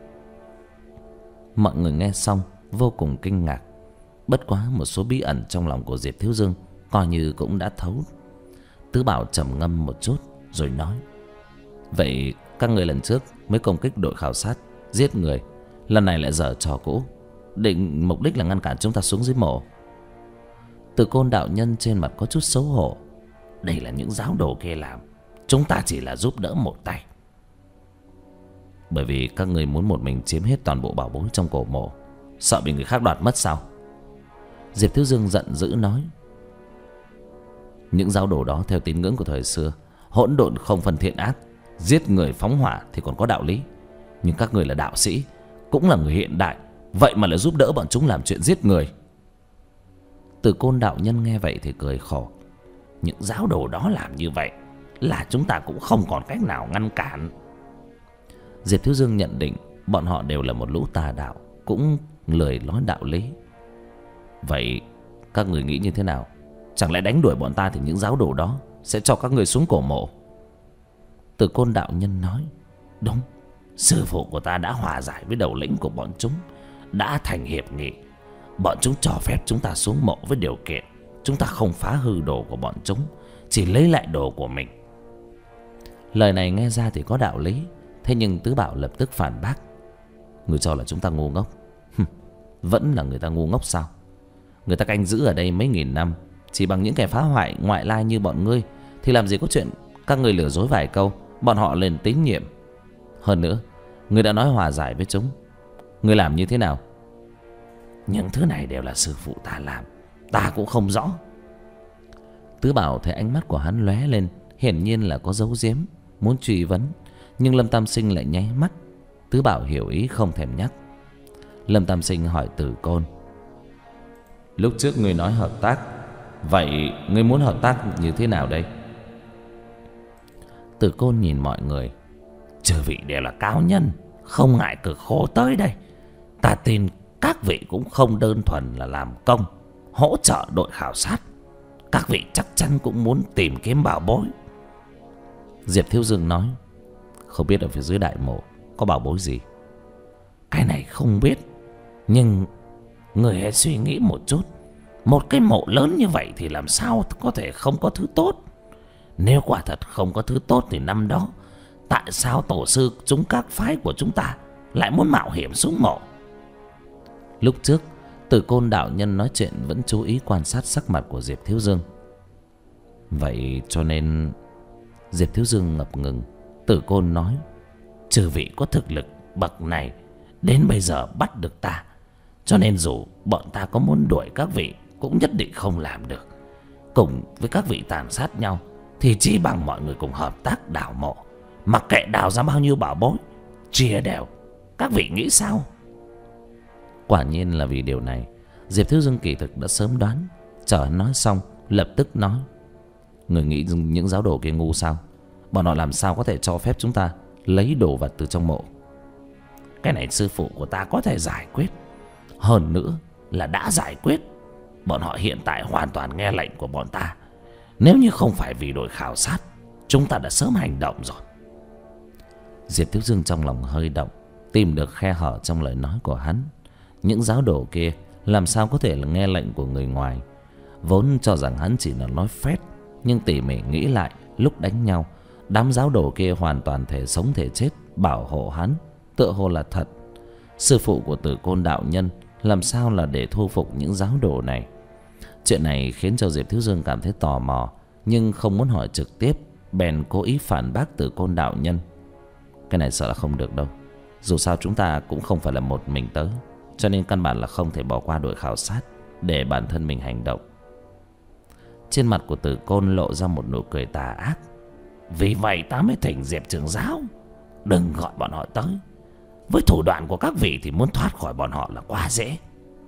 S1: Mọi người nghe xong vô cùng kinh ngạc. Bất quá một số bí ẩn trong lòng của Diệp Thiếu Dương coi như cũng đã thấu. Tứ Bảo trầm ngâm một chút rồi nói: vậy các người lần trước mới công kích đội khảo sát, giết người, lần này lại giở trò cũ, định mục đích là ngăn cản chúng ta xuống dưới mộ. Từ Côn đạo nhân trên mặt có chút xấu hổ: đây là những giáo đồ kia làm, chúng ta chỉ là giúp đỡ một tay. Bởi vì các người muốn một mình chiếm hết toàn bộ bảo bối trong cổ mộ, sợ bị người khác đoạt mất sao? Diệp Thiếu Dương giận dữ nói: những giáo đồ đó theo tín ngưỡng của thời xưa, hỗn độn không phân thiện ác, giết người phóng hỏa thì còn có đạo lý. Nhưng các người là đạo sĩ, cũng là người hiện đại, vậy mà lại giúp đỡ bọn chúng làm chuyện giết người. Từ Côn đạo nhân nghe vậy thì cười khổ: những giáo đồ đó làm như vậy là chúng ta cũng không còn cách nào ngăn cản. Diệp Thiếu Dương nhận định bọn họ đều là một lũ tà đạo, cũng lười nói đạo lý. Vậy các người nghĩ như thế nào? Chẳng lẽ đánh đuổi bọn ta thì những giáo đồ đó sẽ cho các người xuống cổ mộ? Từ Côn đạo nhân nói: đúng, sư phụ của ta đã hòa giải với đầu lĩnh của bọn chúng, đã thành hiệp nghị. Bọn chúng cho phép chúng ta xuống mộ với điều kiện chúng ta không phá hư đồ của bọn chúng, chỉ lấy lại đồ của mình. Lời này nghe ra thì có đạo lý. Thế nhưng Tứ Bảo lập tức phản bác: người cho là chúng ta ngu ngốc? Vẫn là người ta ngu ngốc sao? Người ta canh giữ ở đây mấy nghìn năm, chỉ bằng những kẻ phá hoại ngoại lai như bọn ngươi thì làm gì có chuyện các ngươi lừa dối vài câu bọn họ liền tín nhiệm. Hơn nữa, ngươi đã nói hòa giải với chúng, ngươi làm như thế nào? Những thứ này đều là sư phụ ta làm, ta cũng không rõ. Tứ Bảo thấy ánh mắt của hắn lóe lên, hiển nhiên là có giấu giếm, muốn truy vấn. Nhưng Lâm Tam Sinh lại nháy mắt. Tứ Bảo hiểu ý không thèm nhắc. Lâm Tam Sinh hỏi Tử Côn: lúc trước ngươi nói hợp tác, vậy ngươi muốn hợp tác như thế nào đây? Tử Côn nhìn mọi người: chư vị đều là cao nhân, không ngại cực khổ tới đây. Ta tin các vị cũng không đơn thuần là làm công hỗ trợ đội khảo sát, các vị chắc chắn cũng muốn tìm kiếm bảo bối. Diệp Thiếu Dương nói: không biết ở phía dưới đại mộ có bảo bối gì? Cái này không biết, nhưng người hãy suy nghĩ một chút. Một cái mộ lớn như vậy thì làm sao có thể không có thứ tốt? Nếu quả thật không có thứ tốt thì năm đó Tại sao tổ sư chúng các phái của chúng ta lại muốn mạo hiểm xuống mộ? Lúc trước Tử Côn đạo nhân nói chuyện vẫn chú ý quan sát sắc mặt của Diệp Thiếu Dương. Vậy cho nên... Diệp Thiếu Dương ngập ngừng. Tử Côn nói: chư vị có thực lực bậc này đến bây giờ bắt được ta, cho nên dù bọn ta có muốn đuổi các vị cũng nhất định không làm được. Cùng với các vị tàn sát nhau thì chỉ bằng mọi người cùng hợp tác đào mộ, mặc kệ đào ra bao nhiêu bảo bối, chia đều. Các vị nghĩ sao? Quả nhiên là vì điều này, Diệp Thiếu Dương kỳ thực đã sớm đoán. Chờ hắn nói xong lập tức nói: người nghĩ những giáo đồ kia ngu sao? Bọn họ làm sao có thể cho phép chúng ta lấy đồ vật từ trong mộ? Cái này sư phụ của ta có thể giải quyết. Hơn nữa là đã giải quyết. Bọn họ hiện tại hoàn toàn nghe lệnh của bọn ta. Nếu như không phải vì đội khảo sát, chúng ta đã sớm hành động rồi. Diệp Thiếu Dương trong lòng hơi động, tìm được khe hở trong lời nói của hắn. Những giáo đồ kia làm sao có thể là nghe lệnh của người ngoài? Vốn cho rằng hắn chỉ là nói phét, nhưng tỉ mỉ nghĩ lại, lúc đánh nhau, đám giáo đồ kia hoàn toàn thể sống thể chết bảo hộ hắn, tựa hồ là thật. Sư phụ của Tử Côn đạo nhân làm sao là để thu phục những giáo đồ này? Chuyện này khiến cho Diệp Thiếu Dương cảm thấy tò mò, nhưng không muốn hỏi trực tiếp, bèn cố ý phản bác Tử Côn đạo nhân. Cái này sợ là không được đâu. Dù sao chúng ta cũng không phải là một mình tới, cho nên căn bản là không thể bỏ qua đội khảo sát để bản thân mình hành động. Trên mặt của Tử Côn lộ ra một nụ cười tà ác. Vì vậy ta mới thỉnh Diệp trưởng giáo đừng gọi bọn họ tới. Với thủ đoạn của các vị thì muốn thoát khỏi bọn họ là quá dễ.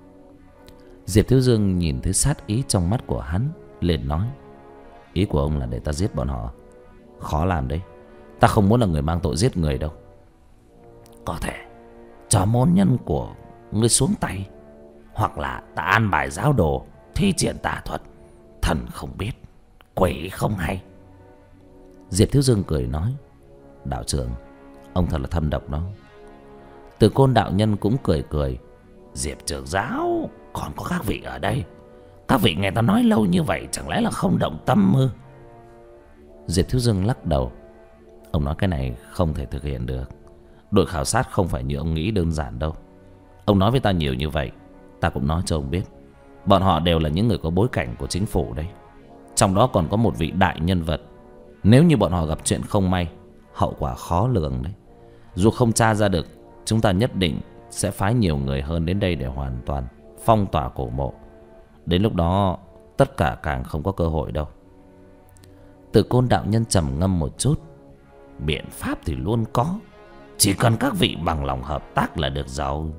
S1: Diệp Thiếu Dương nhìn thấy sát ý trong mắt của hắn, liền nói: ý của ông là để ta giết bọn họ? Khó làm đấy. Ta không muốn là người mang tội giết người đâu. Có thể cho môn nhân của ngươi xuống tay, hoặc là ta an bài giáo đồ thi triển tà thuật. Thần không biết, quỷ không hay. Diệp Thiếu Dương cười nói: đạo trưởng, ông thật là thâm độc đó. Từ Côn đạo nhân cũng cười cười: Diệp trưởng giáo, còn có các vị ở đây, các vị nghe ta nói lâu như vậy chẳng lẽ là không động tâm ư? Diệp Thiếu Dương lắc đầu: ông nói cái này không thể thực hiện được. Đội khảo sát không phải như ông nghĩ đơn giản đâu. Ông nói với ta nhiều như vậy, ta cũng nói cho ông biết, bọn họ đều là những người có bối cảnh của chính phủ đấy. Trong đó còn có một vị đại nhân vật. Nếu như bọn họ gặp chuyện không may, hậu quả khó lường đấy. Dù không tra ra được, chúng ta nhất định sẽ phái nhiều người hơn đến đây để hoàn toàn phong tỏa cổ mộ. Đến lúc đó tất cả càng không có cơ hội đâu. Từ Côn đạo nhân trầm ngâm một chút: biện pháp thì luôn có, chỉ cần các vị bằng lòng hợp tác là được rồi.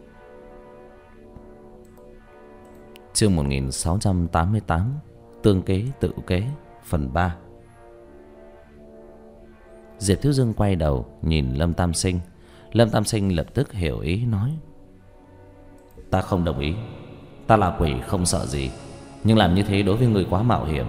S1: Chương một nghìn sáu trăm tám mươi tám, Tương kế tự kế, phần ba. Diệp Thiếu Dương quay đầu nhìn Lâm Tam Sinh. Lâm Tam Sinh lập tức hiểu ý nói: ta không đồng ý. Ta là quỷ không sợ gì, nhưng làm như thế đối với người quá mạo hiểm.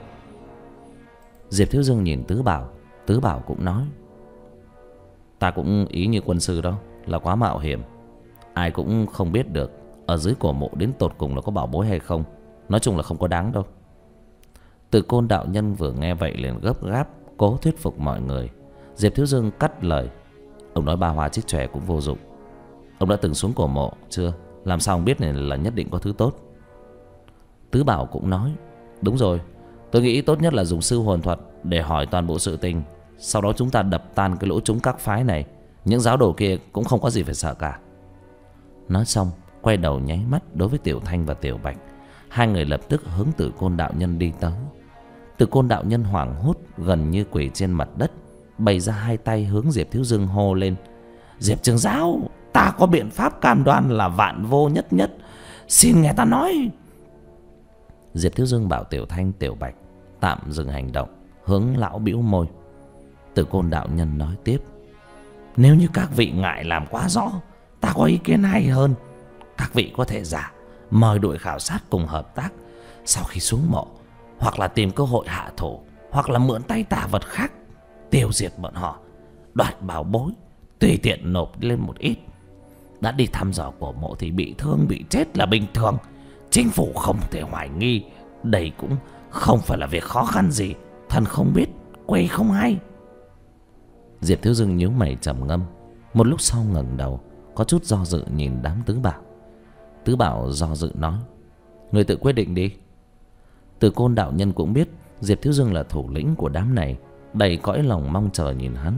S1: Diệp Thiếu Dương nhìn Tứ Bảo. Tứ Bảo cũng nói: ta cũng ý như quân sư đó, là quá mạo hiểm. Ai cũng không biết được ở dưới cổ mộ đến tột cùng là có bảo bối hay không. Nói chung là không có đáng đâu. Từ Côn đạo nhân vừa nghe vậy liền gấp gáp cố thuyết phục mọi người. Diệp Thiếu Dương cắt lời: ông nói ba hoa trích chòe cũng vô dụng. Ông đã từng xuống cổ mộ chưa? Làm sao ông biết này là nhất định có thứ tốt? Tứ Bảo cũng nói: đúng rồi, tôi nghĩ tốt nhất là dùng sư hồn thuật để hỏi toàn bộ sự tình. Sau đó chúng ta đập tan cái lỗ trúng các phái này. Những giáo đồ kia cũng không có gì phải sợ cả. Nói xong quay đầu nháy mắt đối với Tiểu Thanh và Tiểu Bạch. Hai người lập tức hướng Tử Côn đạo nhân đi tới. Tử Côn đạo nhân hoảng hốt gần như quỳ trên mặt đất, bày ra hai tay hướng Diệp Thiếu Dương hô lên: Diệp trưởng giáo, ta có biện pháp cam đoan là vạn vô nhất nhất, xin nghe ta nói. Diệp Thiếu Dương bảo Tiểu Thanh, Tiểu Bạch tạm dừng hành động, hướng lão bĩu môi. Tử Côn đạo nhân nói tiếp: nếu như các vị ngại làm quá rõ, ta có ý kiến hay hơn. Các vị có thể giả mời đội khảo sát cùng hợp tác, sau khi xuống mộ, hoặc là tìm cơ hội hạ thủ, hoặc là mượn tay tà vật khác tiêu diệt bọn họ, đoạt bảo bối, tùy tiện nộp lên một ít. Đã đi thăm dò cổ mộ thì bị thương bị chết là bình thường, chính phủ không thể hoài nghi. Đây cũng không phải là việc khó khăn gì. Thần không biết, quỷ không hay. Diệp Thiếu Dương nhíu mày trầm ngâm, một lúc sau ngẩng đầu, có chút do dự nhìn đám Tứ Bảo. Tứ Bảo do dự nói: người tự quyết định đi. Từ Côn đạo nhân cũng biết Diệp Thiếu Dương là thủ lĩnh của đám này, đầy cõi lòng mong chờ nhìn hắn.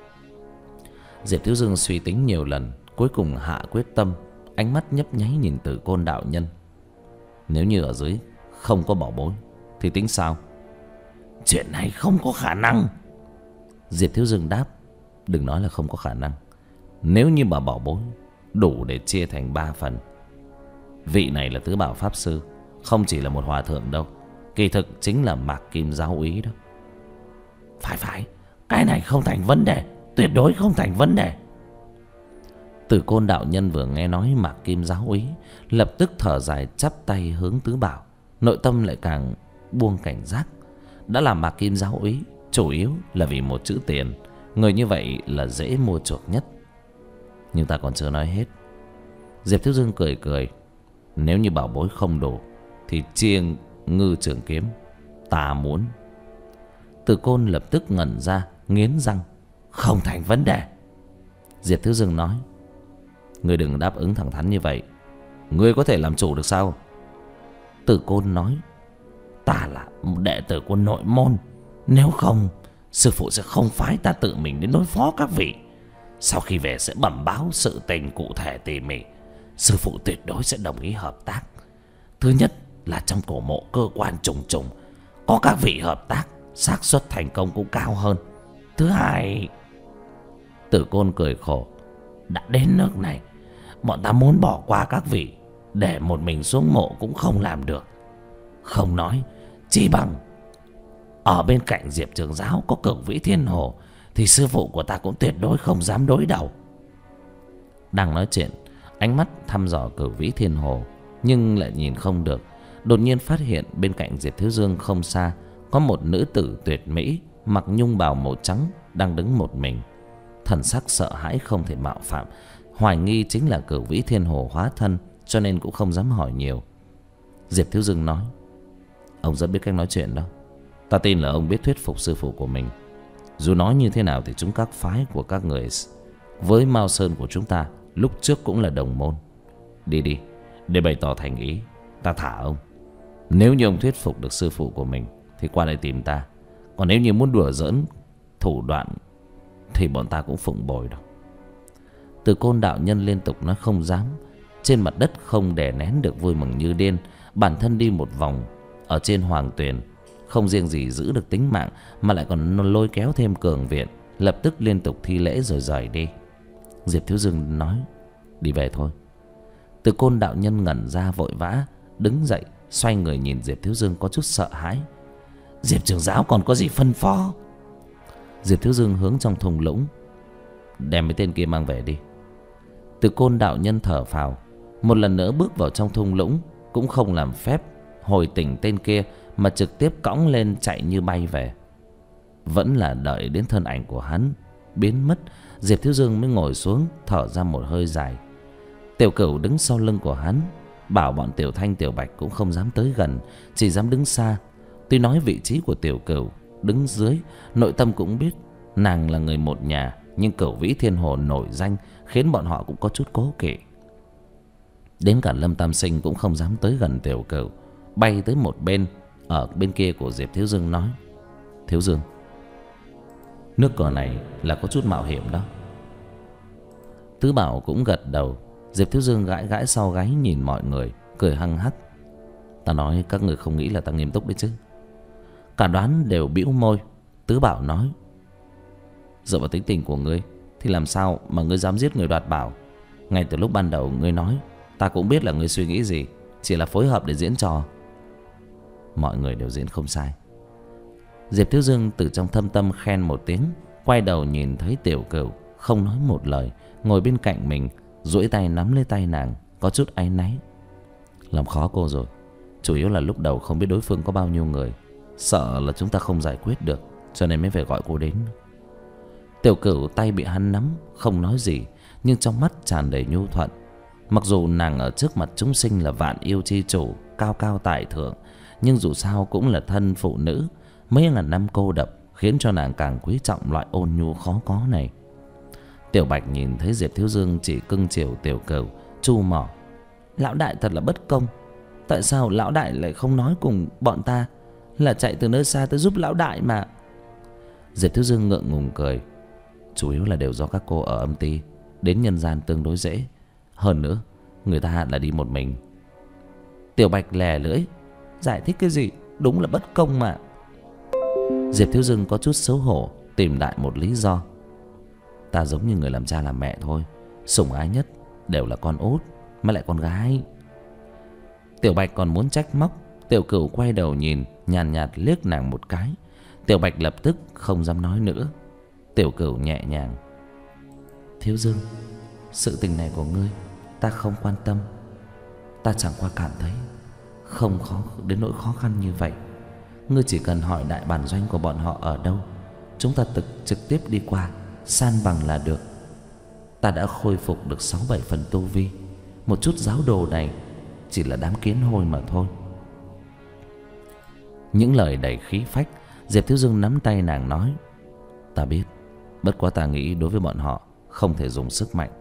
S1: Diệp Thiếu Dương suy tính nhiều lần, cuối cùng hạ quyết tâm, ánh mắt nhấp nháy nhìn Từ Côn đạo nhân. Nếu như ở dưới không có bảo bối thì tính sao? Chuyện này không có khả năng. Diệp Thiếu Dương đáp: đừng nói là không có khả năng. Nếu như mà bảo bối đủ để chia thành ba phần. Vị này là Tứ Bảo Pháp Sư, không chỉ là một hòa thượng đâu, kỳ thực chính là Mạc Kim giáo úy đó. Phải phải, cái này không thành vấn đề, tuyệt đối không thành vấn đề. Từ Côn đạo nhân vừa nghe nói Mạc Kim giáo úy, lập tức thở dài chắp tay hướng Tứ Bảo, nội tâm lại càng buông cảnh giác. Đã làm Mạc Kim giáo úy chủ yếu là vì một chữ tiền, người như vậy là dễ mua chuộc nhất. Nhưng ta còn chưa nói hết. Diệp Thiếu Dương cười cười: nếu như bảo bối không đủ thì chia ngư trường kiếm, ta muốn. Từ Côn lập tức ngẩn ra, nghiến răng: không thành vấn đề. Diệp Thiếu Dương nói: ngươi đừng đáp ứng thẳng thắn như vậy, ngươi có thể làm chủ được sao? Từ Côn nói: ta là một đệ tử của nội môn, nếu không sư phụ sẽ không phái ta tự mình đến đối phó các vị. Sau khi về sẽ bẩm báo sự tình cụ thể tỉ mỉ. Sư phụ tuyệt đối sẽ đồng ý hợp tác. Thứ nhất là trong cổ mộ cơ quan trùng trùng, có các vị hợp tác, xác suất thành công cũng cao hơn. Thứ hai... Tử Côn cười khổ: đã đến nước này, bọn ta muốn bỏ qua các vị, để một mình xuống mộ cũng không làm được. Không nói, chỉ bằng ở bên cạnh Diệp Trường Giáo có Cửu Vĩ Thiên Hồ, thì sư phụ của ta cũng tuyệt đối không dám đối đầu. Đang nói chuyện, ánh mắt thăm dò Cửu Vĩ Thiên Hồ, nhưng lại nhìn không được. Đột nhiên phát hiện bên cạnh Diệp Thiếu Dương không xa có một nữ tử tuyệt mỹ, mặc nhung bào màu trắng, đang đứng một mình. Thần sắc sợ hãi không thể mạo phạm, hoài nghi chính là Cửu Vĩ Thiên Hồ hóa thân, cho nên cũng không dám hỏi nhiều. Diệp Thiếu Dương nói: ông rất biết cách nói chuyện đó. Ta tin là ông biết thuyết phục sư phụ của mình. Dù nói như thế nào thì chúng các phái của các người với Mao Sơn của chúng ta lúc trước cũng là đồng môn. Đi đi, để bày tỏ thành ý, ta thả ông. Nếu như ông thuyết phục được sư phụ của mình thì qua đây tìm ta. Còn nếu như muốn đùa giỡn thủ đoạn thì bọn ta cũng phụng bồi đâu. Từ Côn đạo nhân liên tục nói không dám. Trên mặt đất không đè nén được vui mừng như điên. Bản thân đi một vòng ở trên hoàng tuyền, không riêng gì giữ được tính mạng mà lại còn lôi kéo thêm cường viện, lập tức liên tục thi lễ rồi rời đi. Diệp Thiếu Dương nói: đi về thôi. Từ Côn đạo nhân ngẩn ra vội vã đứng dậy, xoay người nhìn Diệp Thiếu Dương có chút sợ hãi. Diệp Trường Giáo còn có gì phân phó? Diệp Thiếu Dương hướng trong thung lũng: đem mấy tên kia mang về đi. Từ Côn đạo nhân thở phào, một lần nữa bước vào trong thung lũng, cũng không làm phép hồi tỉnh tên kia mà trực tiếp cõng lên chạy như bay về. Vẫn là đợi đến thân ảnh của hắn biến mất, Diệp Thiếu Dương mới ngồi xuống thở ra một hơi dài. Tiểu Cửu đứng sau lưng của hắn, bảo bọn Tiểu Thanh Tiểu Bạch cũng không dám tới gần, chỉ dám đứng xa. Tuy nói vị trí của Tiểu Cửu đứng dưới, nội tâm cũng biết nàng là người một nhà, nhưng Cửu Vĩ Thiên Hồ nổi danh khiến bọn họ cũng có chút cố kỵ. Đến cả Lâm Tam Sinh cũng không dám tới gần Tiểu Cửu, bay tới một bên ở bên kia của Diệp Thiếu Dương nói: Thiếu Dương, nước cờ này là có chút mạo hiểm đó. Tứ Bảo cũng gật đầu. Diệp Thiếu Dương gãi gãi sau gáy nhìn mọi người, cười hăng hắc: ta nói các người không nghĩ là ta nghiêm túc đấy chứ? Cả đoán đều bĩu môi. Tứ Bảo nói: dựa vào tính tình của ngươi thì làm sao mà ngươi dám giết người đoạt bảo? Ngay từ lúc ban đầu ngươi nói, ta cũng biết là ngươi suy nghĩ gì, chỉ là phối hợp để diễn trò. Mọi người đều diễn không sai. Diệp Thiếu Dương từ trong thâm tâm khen một tiếng, quay đầu nhìn thấy Tiểu Cửu không nói một lời, ngồi bên cạnh mình, duỗi tay nắm lấy tay nàng, có chút áy náy. Làm khó cô rồi. Chủ yếu là lúc đầu không biết đối phương có bao nhiêu người, sợ là chúng ta không giải quyết được, cho nên mới phải gọi cô đến. Tiểu Cửu tay bị hắn nắm, không nói gì, nhưng trong mắt tràn đầy nhu thuận. Mặc dù nàng ở trước mặt chúng sinh là vạn yêu chi chủ, cao cao tại thượng, nhưng dù sao cũng là thân phụ nữ, mấy ngàn năm cô độc khiến cho nàng càng quý trọng loại ôn nhu khó có này. Tiểu Bạch nhìn thấy Diệp Thiếu Dương chỉ cưng chiều Tiểu Cửu, chu mỏ: lão đại thật là bất công. Tại sao lão đại lại không nói cùng bọn ta là chạy từ nơi xa tới giúp lão đại mà? Diệp Thiếu Dương ngượng ngùng cười: chủ yếu là đều do các cô ở âm ty đến nhân gian tương đối dễ. Hơn nữa người ta là đi một mình. Tiểu Bạch lè lưỡi: giải thích cái gì, đúng là bất công mà. Diệp Thiếu Dương có chút xấu hổ tìm đại một lý do: ta giống như người làm cha làm mẹ thôi, sủng ái nhất đều là con út, mới lại con gái. Tiểu Bạch còn muốn trách móc, Tiểu Cửu quay đầu nhìn, nhàn nhạt, nhạt liếc nàng một cái. Tiểu Bạch lập tức không dám nói nữa. Tiểu Cửu nhẹ nhàng: Thiếu Dương, sự tình này của ngươi ta không quan tâm. Ta chẳng qua cảm thấy không khó đến nỗi khó khăn như vậy. Ngươi chỉ cần hỏi đại bản doanh của bọn họ ở đâu, chúng ta trực trực tiếp đi qua san bằng là được. Ta đã khôi phục được sáu bảy phần tu vi, một chút giáo đồ này chỉ là đám kiến hôi mà thôi. Những lời đầy khí phách, Diệp Thiếu Dương nắm tay nàng nói: ta biết, bất quá ta nghĩ đối với bọn họ không thể dùng sức mạnh.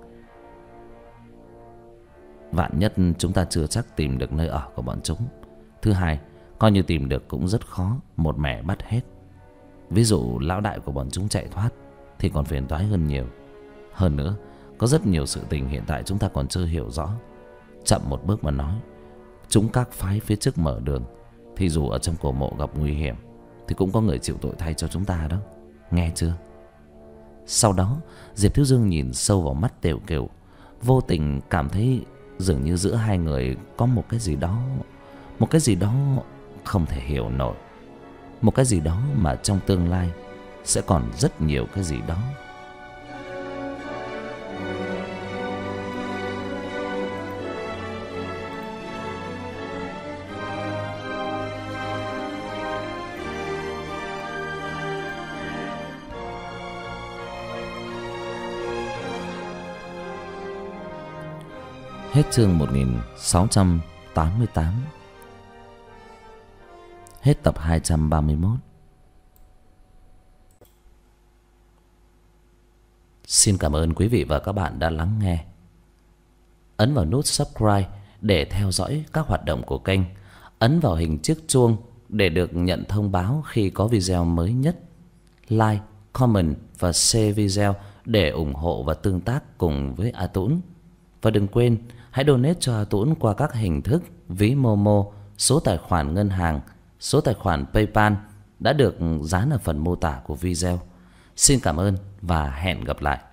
S1: Vạn nhất chúng ta chưa chắc tìm được nơi ở của bọn chúng. Thứ hai, coi như tìm được cũng rất khó một mẻ bắt hết. Ví dụ lão đại của bọn chúng chạy thoát thì còn phiền toái hơn nhiều. Hơn nữa, có rất nhiều sự tình hiện tại chúng ta còn chưa hiểu rõ. Chậm một bước mà nói, chúng các phái phía trước mở đường, thì dù ở trong cổ mộ gặp nguy hiểm thì cũng có người chịu tội thay cho chúng ta đó. Nghe chưa? Sau đó Diệp Thiếu Dương nhìn sâu vào mắt Tiểu Cửu, vô tình cảm thấy dường như giữa hai người có một cái gì đó, một cái gì đó không thể hiểu nổi, một cái gì đó mà trong tương lai sẽ còn rất nhiều cái gì đó. Hết chương một nghìn sáu trăm tám mươi tám. Hết tập hai trăm ba mươi mốt. Xin cảm ơn quý vị và các bạn đã lắng nghe. Ấn vào nút subscribe để theo dõi các hoạt động của kênh. Ấn vào hình chiếc chuông để được nhận thông báo khi có video mới nhất. Like, comment và share video để ủng hộ và tương tác cùng với A Tũng. Và đừng quên hãy donate cho A Tũng qua các hình thức ví Momo, số tài khoản ngân hàng, số tài khoản PayPal đã được dán ở phần mô tả của video. Xin cảm ơn và hẹn gặp lại.